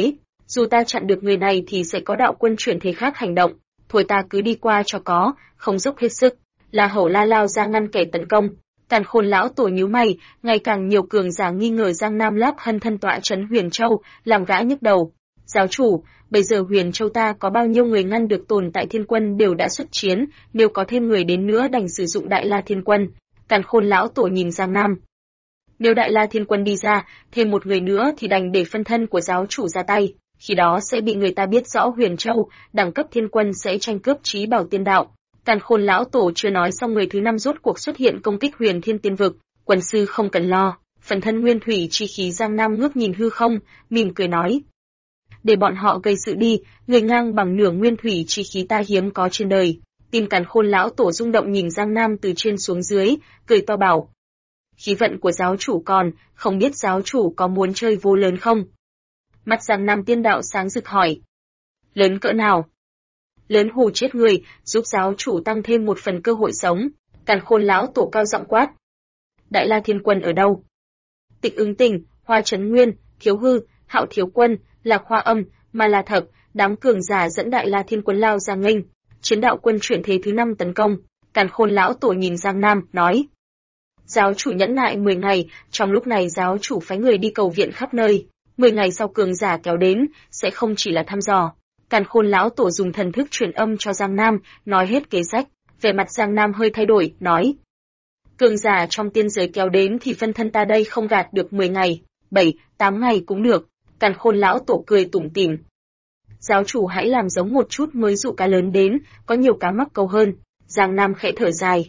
Dù ta chặn được người này thì sẽ có đạo quân chuyển thế khác hành động, thôi ta cứ đi qua cho có, không dốc hết sức. La Hầu La lao ra ngăn kẻ tấn công. Càn Khôn lão tổ nhíu mày, ngày càng nhiều cường giả nghi ngờ Giang Nam Láp Hân thân tọa trấn Huyền Châu, làm gã nhức đầu. Giáo chủ, bây giờ Huyền Châu ta có bao nhiêu người ngăn được tồn tại thiên quân đều đã xuất chiến, nếu có thêm người đến nữa đành sử dụng Đại La Thiên Quân. Càn Khôn lão tổ nhìn Giang Nam. Nếu Đại La Thiên Quân đi ra, thêm một người nữa thì đành để phân thân của giáo chủ ra tay, khi đó sẽ bị người ta biết rõ Huyền Châu, đẳng cấp thiên quân sẽ tranh cướp trí bảo tiên đạo. Càn Khôn lão tổ chưa nói xong người thứ 5 rốt cuộc xuất hiện công kích Huyền Thiên Tiên Vực, quần sư không cần lo, phần thân nguyên thủy chi khí Giang Nam ngước nhìn hư không, mỉm cười nói: để bọn họ gây sự đi, người ngang bằng nửa nguyên thủy chi khí ta hiếm có trên đời. Tim Càn Khôn lão tổ rung động nhìn Giang Nam từ trên xuống dưới, cười to bảo: khí vận của giáo chủ còn, không biết giáo chủ có muốn chơi vô lớn không? Mắt Giang Nam tiên đạo sáng rực hỏi: lớn cỡ nào? Lớn hù chết người, giúp giáo chủ tăng thêm một phần cơ hội sống. Càn Khôn lão tổ cao giọng quát: Đại La Thiên Quân ở đâu? Tịch Ứng Tình, Hoa Chấn Nguyên, Thiếu Hư, Hạo Thiếu Quân, Lạc Hoa Âm, Ma La Thập, đám cường giả dẫn Đại La Thiên Quân lao ra nghênh. Chiến đạo quân chuyển thế thứ 5 tấn công. Càn Khôn lão tổ nhìn Giang Nam, nói: giáo chủ nhẫn nại 10 ngày, trong lúc này giáo chủ phái người đi cầu viện khắp nơi. 10 ngày sau cường giả kéo đến, sẽ không chỉ là thăm dò. Càn Khôn lão tổ dùng thần thức truyền âm cho Giang Nam, nói hết kế sách. Vẻ mặt Giang Nam hơi thay đổi, nói: cường giả trong tiên giới kéo đến thì phân thân ta đây không gạt được 10 ngày, 7, 8 ngày cũng được. Càn Khôn lão tổ cười tủm tỉm: giáo chủ hãy làm giống một chút mới dụ cá lớn đến, có nhiều cá mắc câu hơn. Giang Nam khẽ thở dài: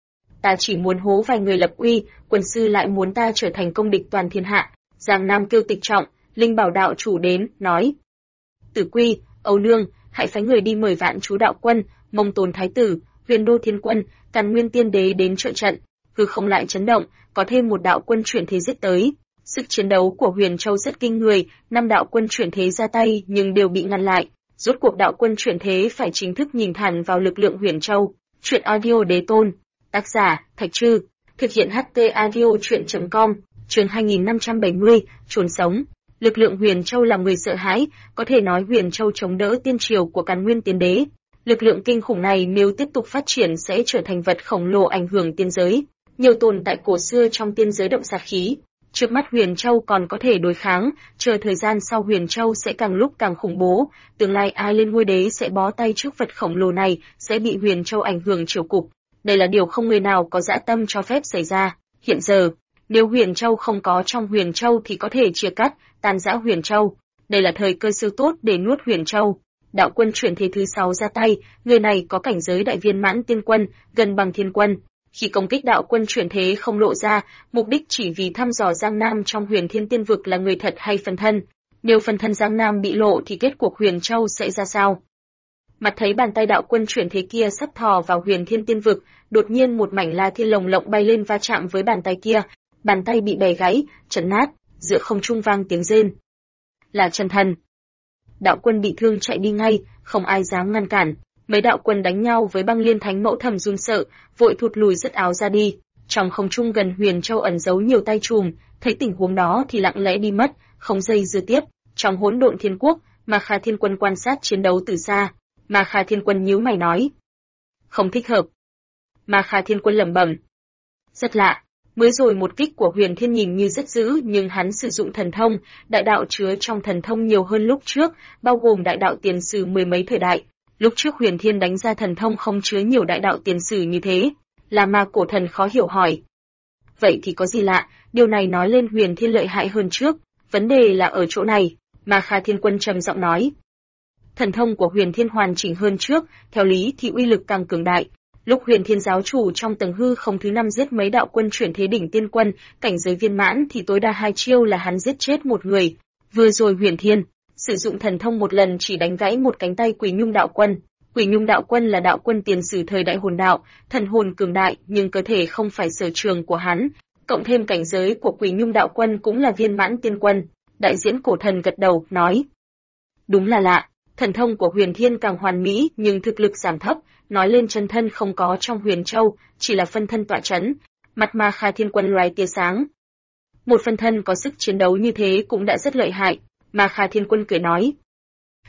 ta chỉ muốn hố vài người lập uy, quần sư lại muốn ta trở thành công địch toàn thiên hạ. Giang Nam kêu Tịch Trọng, Linh Bảo đạo chủ đến, nói: Tử Quy, Âu Nương, hãy phái người đi mời Vạn Chú đạo quân, Mông Tồn thái tử, Huyền Đô thiên quân, Càn Nguyên tiên đế đến trợ trận. Hư không lại chấn động, có thêm một đạo quân chuyển thế giết tới. Sức chiến đấu của Huyền Châu rất kinh người, 5 đạo quân chuyển thế ra tay nhưng đều bị ngăn lại. Rốt cuộc đạo quân chuyển thế phải chính thức nhìn thẳng vào lực lượng Huyền Châu. Truyện audio đế tôn. Tác giả: Thạch Trư. Thực hiện HT audio truyện.com. Chương 2570, trốn sống. Lực lượng Huyền Châu làm người sợ hãi, có thể nói Huyền Châu chống đỡ tiên triều của Càn Nguyên tiên đế. Lực lượng kinh khủng này nếu tiếp tục phát triển sẽ trở thành vật khổng lồ ảnh hưởng tiên giới. Nhiều tồn tại cổ xưa trong tiên giới động sát khí. Trước mắt Huyền Châu còn có thể đối kháng, chờ thời gian sau Huyền Châu sẽ càng lúc càng khủng bố, tương lai ai lên ngôi đế sẽ bó tay trước vật khổng lồ này, sẽ bị Huyền Châu ảnh hưởng triều cục. Đây là điều không người nào có dã tâm cho phép xảy ra. Hiện giờ, nếu Huyền Châu không có trong Huyền Châu thì có thể chia cắt, tan rã Huyền Châu. Đây là thời cơ siêu tốt để nuốt Huyền Châu. Đạo quân chuyển thế thứ 6 ra tay, người này có cảnh giới đại viên mãn tiên quân, gần bằng thiên quân. Khi công kích đạo quân chuyển thế không lộ ra, mục đích chỉ vì thăm dò Giang Nam trong Huyền Thiên Tiên Vực là người thật hay phân thân. Nếu phân thân Giang Nam bị lộ thì kết cuộc Huyền Châu sẽ ra sao? Mặt thấy bàn tay đạo quân chuyển thế kia sắp thò vào Huyền Thiên Tiên Vực, đột nhiên một mảnh La Thiên lồng lộng bay lên va chạm với bàn tay kia, bàn tay bị bẻ gãy, chấn nát, giữa không trung vang tiếng rên. Là chân thần. Đạo quân bị thương chạy đi ngay, không ai dám ngăn cản. Mấy đạo quân đánh nhau với Băng Liên Thánh Mẫu thầm run sợ, vội thụt lùi dứt áo ra đi. Trong không trung gần Huyền Châu ẩn giấu nhiều tay trùm, thấy tình huống đó thì lặng lẽ đi mất, không dây dưa tiếp. Trong Hỗn Độn Thiên Quốc, Ma Kha Thiên Quân quan sát chiến đấu từ xa. Ma Kha Thiên Quân nhíu mày nói: không thích hợp. Ma Kha Thiên Quân lẩm bẩm: rất lạ. Mới rồi một kích của Huyền Thiên nhìn như rất dữ nhưng hắn sử dụng thần thông, đại đạo chứa trong thần thông nhiều hơn lúc trước, bao gồm đại đạo tiền sử 10 mấy thời đại. Lúc trước Huyền Thiên đánh ra thần thông không chứa nhiều đại đạo tiền sử như thế. Là Ma Cổ Thần khó hiểu hỏi: vậy thì có gì lạ, điều này nói lên Huyền Thiên lợi hại hơn trước, vấn đề là ở chỗ này. Ma Kha Thiên Quân trầm giọng nói: thần thông của Huyền Thiên hoàn chỉnh hơn trước, theo lý thì uy lực càng cường đại. Lúc Huyền Thiên giáo chủ trong tầng hư không thứ 5 giết mấy đạo quân chuyển thế đỉnh tiên quân, cảnh giới viên mãn thì tối đa 2 chiêu là hắn giết chết một người. Vừa rồi Huyền Thiên sử dụng thần thông một lần chỉ đánh gãy một cánh tay Quỷ Nhung đạo quân. Quỷ Nhung đạo quân là đạo quân tiền sử thời đại hồn đạo, thần hồn cường đại nhưng cơ thể không phải sở trường của hắn, cộng thêm cảnh giới của Quỷ Nhung đạo quân cũng là viên mãn tiên quân. Đại diễn Cổ Thần gật đầu, nói: đúng là lạ. Thần thông của Huyền Thiên càng hoàn mỹ nhưng thực lực giảm thấp, nói lên chân thân không có trong Huyền Châu, chỉ là phân thân tọa trấn. Mặt Ma Kha Thiên Quân loài tia sáng. Một phân thân có sức chiến đấu như thế cũng đã rất lợi hại. Ma Kha Thiên Quân cười nói: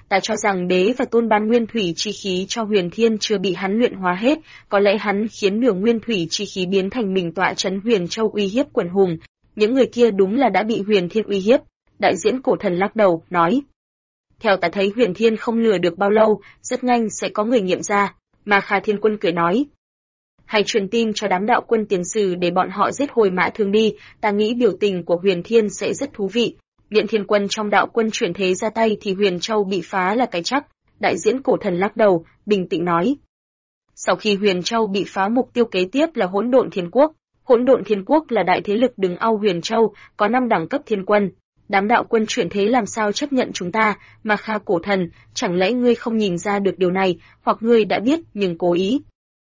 Ta cho rằng đế và tôn ban nguyên thủy chi khí cho Huyền Thiên chưa bị hắn luyện hóa hết, có lẽ hắn khiến nửa nguyên thủy chi khí biến thành mình tọa trấn Huyền Châu uy hiếp quần hùng. Những người kia đúng là đã bị Huyền Thiên uy hiếp. Đại diễn cổ thần lắc đầu, nói. Theo ta thấy Huyền Thiên không lừa được bao lâu, rất nhanh sẽ có người nghiệm ra. Ma Kha Thiên Quân cười nói. Hãy truyền tin cho đám đạo quân tiền sử để bọn họ giết hồi Mã Thương đi, ta nghĩ biểu tình của Huyền Thiên sẽ rất thú vị. Điện Thiên Quân trong đạo quân chuyển thế ra tay thì Huyền Châu bị phá là cái chắc. Đại diễn cổ thần lắc đầu, bình tĩnh nói. Sau khi Huyền Châu bị phá, mục tiêu kế tiếp là Hỗn Độn Thiên Quốc. Hỗn Độn Thiên Quốc là đại thế lực đứng au Huyền Châu, có 5 đẳng cấp thiên quân. Đám đạo quân chuyển thế làm sao chấp nhận chúng ta, mà Kha cổ thần, chẳng lẽ ngươi không nhìn ra được điều này, hoặc ngươi đã biết nhưng cố ý.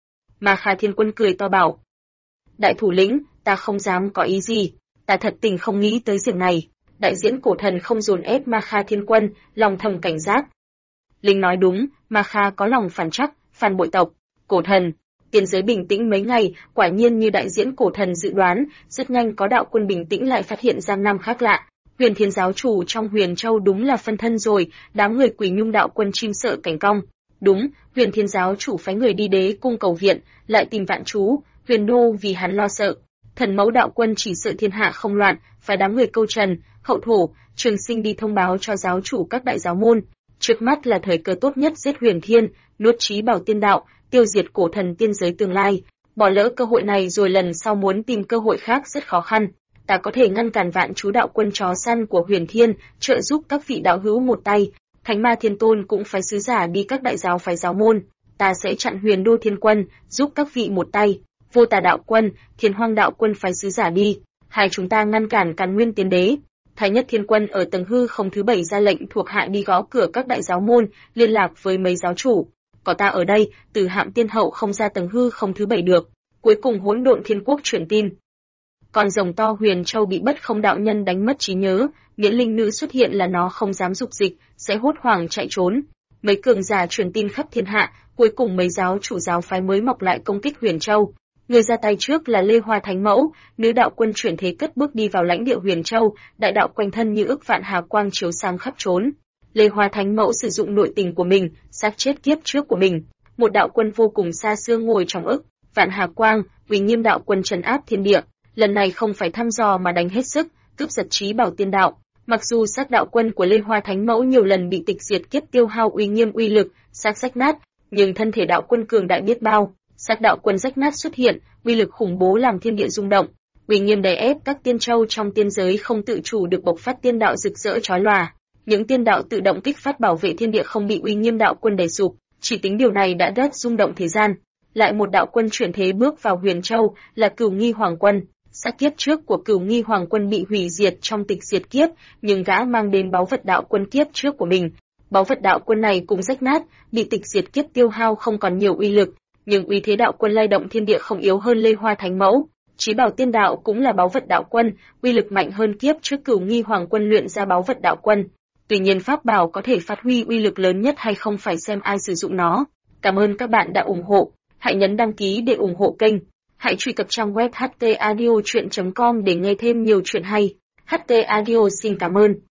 Ma Kha Thiên Quân cười to bảo. Đại thủ lĩnh, ta không dám có ý gì, ta thật tình không nghĩ tới việc này. Đại diễn cổ thần không dồn ép Ma Kha Thiên Quân, lòng thầm cảnh giác. Linh nói đúng, Ma Kha có lòng phản trắc, phản bội tộc. Cổ thần, tiên giới bình tĩnh mấy ngày, quả nhiên như đại diễn cổ thần dự đoán, rất nhanh có đạo quân bình tĩnh lại phát hiện Giang Nam khác lạ. Huyền Thiên giáo chủ trong Huyền Châu đúng là phân thân rồi, đám người Quỷ Nhung đạo quân chim sợ cảnh cong. Đúng, Huyền Thiên giáo chủ phái người đi đế cung cầu viện, lại tìm Vạn Chú, Huyền Đô vì hắn lo sợ. Thần Mẫu đạo quân chỉ sợ thiên hạ không loạn, phải đám người Câu Trần, Hậu Thổ, Trường Sinh đi thông báo cho giáo chủ các đại giáo môn. Trước mắt là thời cơ tốt nhất giết Huyền Thiên, nuốt Chí Bảo Tiên đạo, tiêu diệt cổ thần tiên giới tương lai. Bỏ lỡ cơ hội này rồi lần sau muốn tìm cơ hội khác rất khó khăn. Ta có thể ngăn cản Vạn Chú đạo quân chó săn của Huyền Thiên, trợ giúp các vị đạo hữu một tay. Thánh Ma Thiên Tôn cũng phái sứ giả đi các đại giáo phái giáo môn. Ta sẽ chặn Huyền Đô Thiên Quân, giúp các vị một tay. Vô Tà đạo quân, Thiên Hoang đạo quân phái sứ giả đi. Hai chúng ta ngăn cản Càn Nguyên Tiên Đế. Thái Nhất Thiên Quân ở tầng hư không thứ 7 ra lệnh thuộc hạ đi gõ cửa các đại giáo môn, liên lạc với mấy giáo chủ. Có ta ở đây, Từ Hạm Tiên Hậu không ra tầng hư không thứ 7 được. Cuối cùng Hỗn Độn Thiên Quốc truyền tin. Con rồng to Huyền Châu bị Bất Không đạo nhân đánh mất trí nhớ, Miễn Linh nữ xuất hiện là nó không dám dục dịch, sẽ hốt hoảng chạy trốn. Mấy cường giả truyền tin khắp thiên hạ, cuối cùng mấy giáo chủ giáo phái mới mọc lại công kích Huyền Châu. Người ra tay trước là Lê Hoa Thánh Mẫu, nữ đạo quân chuyển thế cất bước đi vào lãnh địa Huyền Châu, đại đạo quanh thân như ức vạn hà quang chiếu sang khắp trốn. Lê Hoa Thánh Mẫu sử dụng nội tình của mình, xác chết kiếp trước của mình. Một đạo quân vô cùng xa xưa ngồi trong ức vạn hà quang, Uy Nghiêm đạo quân trấn áp thiên địa. Lần này không phải thăm dò mà đánh hết sức, cướp giật Chí Bảo Tiên đạo. Mặc dù xác đạo quân của Lê Hoa Thánh Mẫu nhiều lần bị tịch diệt kiếp tiêu hao uy nghiêm uy lực, xác rách nát, nhưng thân thể đạo quân cường đại biết bao. Xác đạo quân rách nát xuất hiện, uy lực khủng bố làm thiên địa rung động. Uy nghiêm đè ép các tiên châu trong tiên giới không tự chủ được bộc phát tiên đạo rực rỡ chói lòa. Những tiên đạo tự động kích phát bảo vệ thiên địa không bị uy nghiêm đạo quân đè sụp, chỉ tính điều này đã rất rung động thế gian. Lại một đạo quân chuyển thế bước vào Huyền Châu, là Cửu Nghi Hoàng Quân. Xác kiếp trước của Cửu Nghi Hoàng Quân bị hủy diệt trong tịch diệt kiếp, nhưng gã mang đến báu vật đạo quân kiếp trước của mình. Báu vật đạo quân này cũng rách nát, bị tịch diệt kiếp tiêu hao không còn nhiều uy lực, nhưng uy thế đạo quân lay động thiên địa không yếu hơn Lê Hoa Thánh Mẫu. Chí Bảo Tiên đạo cũng là báu vật đạo quân, uy lực mạnh hơn kiếp trước Cửu Nghi Hoàng Quân luyện ra báu vật đạo quân. Tuy nhiên pháp bảo có thể phát huy uy lực lớn nhất hay không phải xem ai sử dụng nó. Cảm ơn các bạn đã ủng hộ. Hãy nhấn đăng ký để ủng hộ kênh. Hãy truy cập trang web htaudio.com để nghe thêm nhiều chuyện hay. HT Audio xin cảm ơn.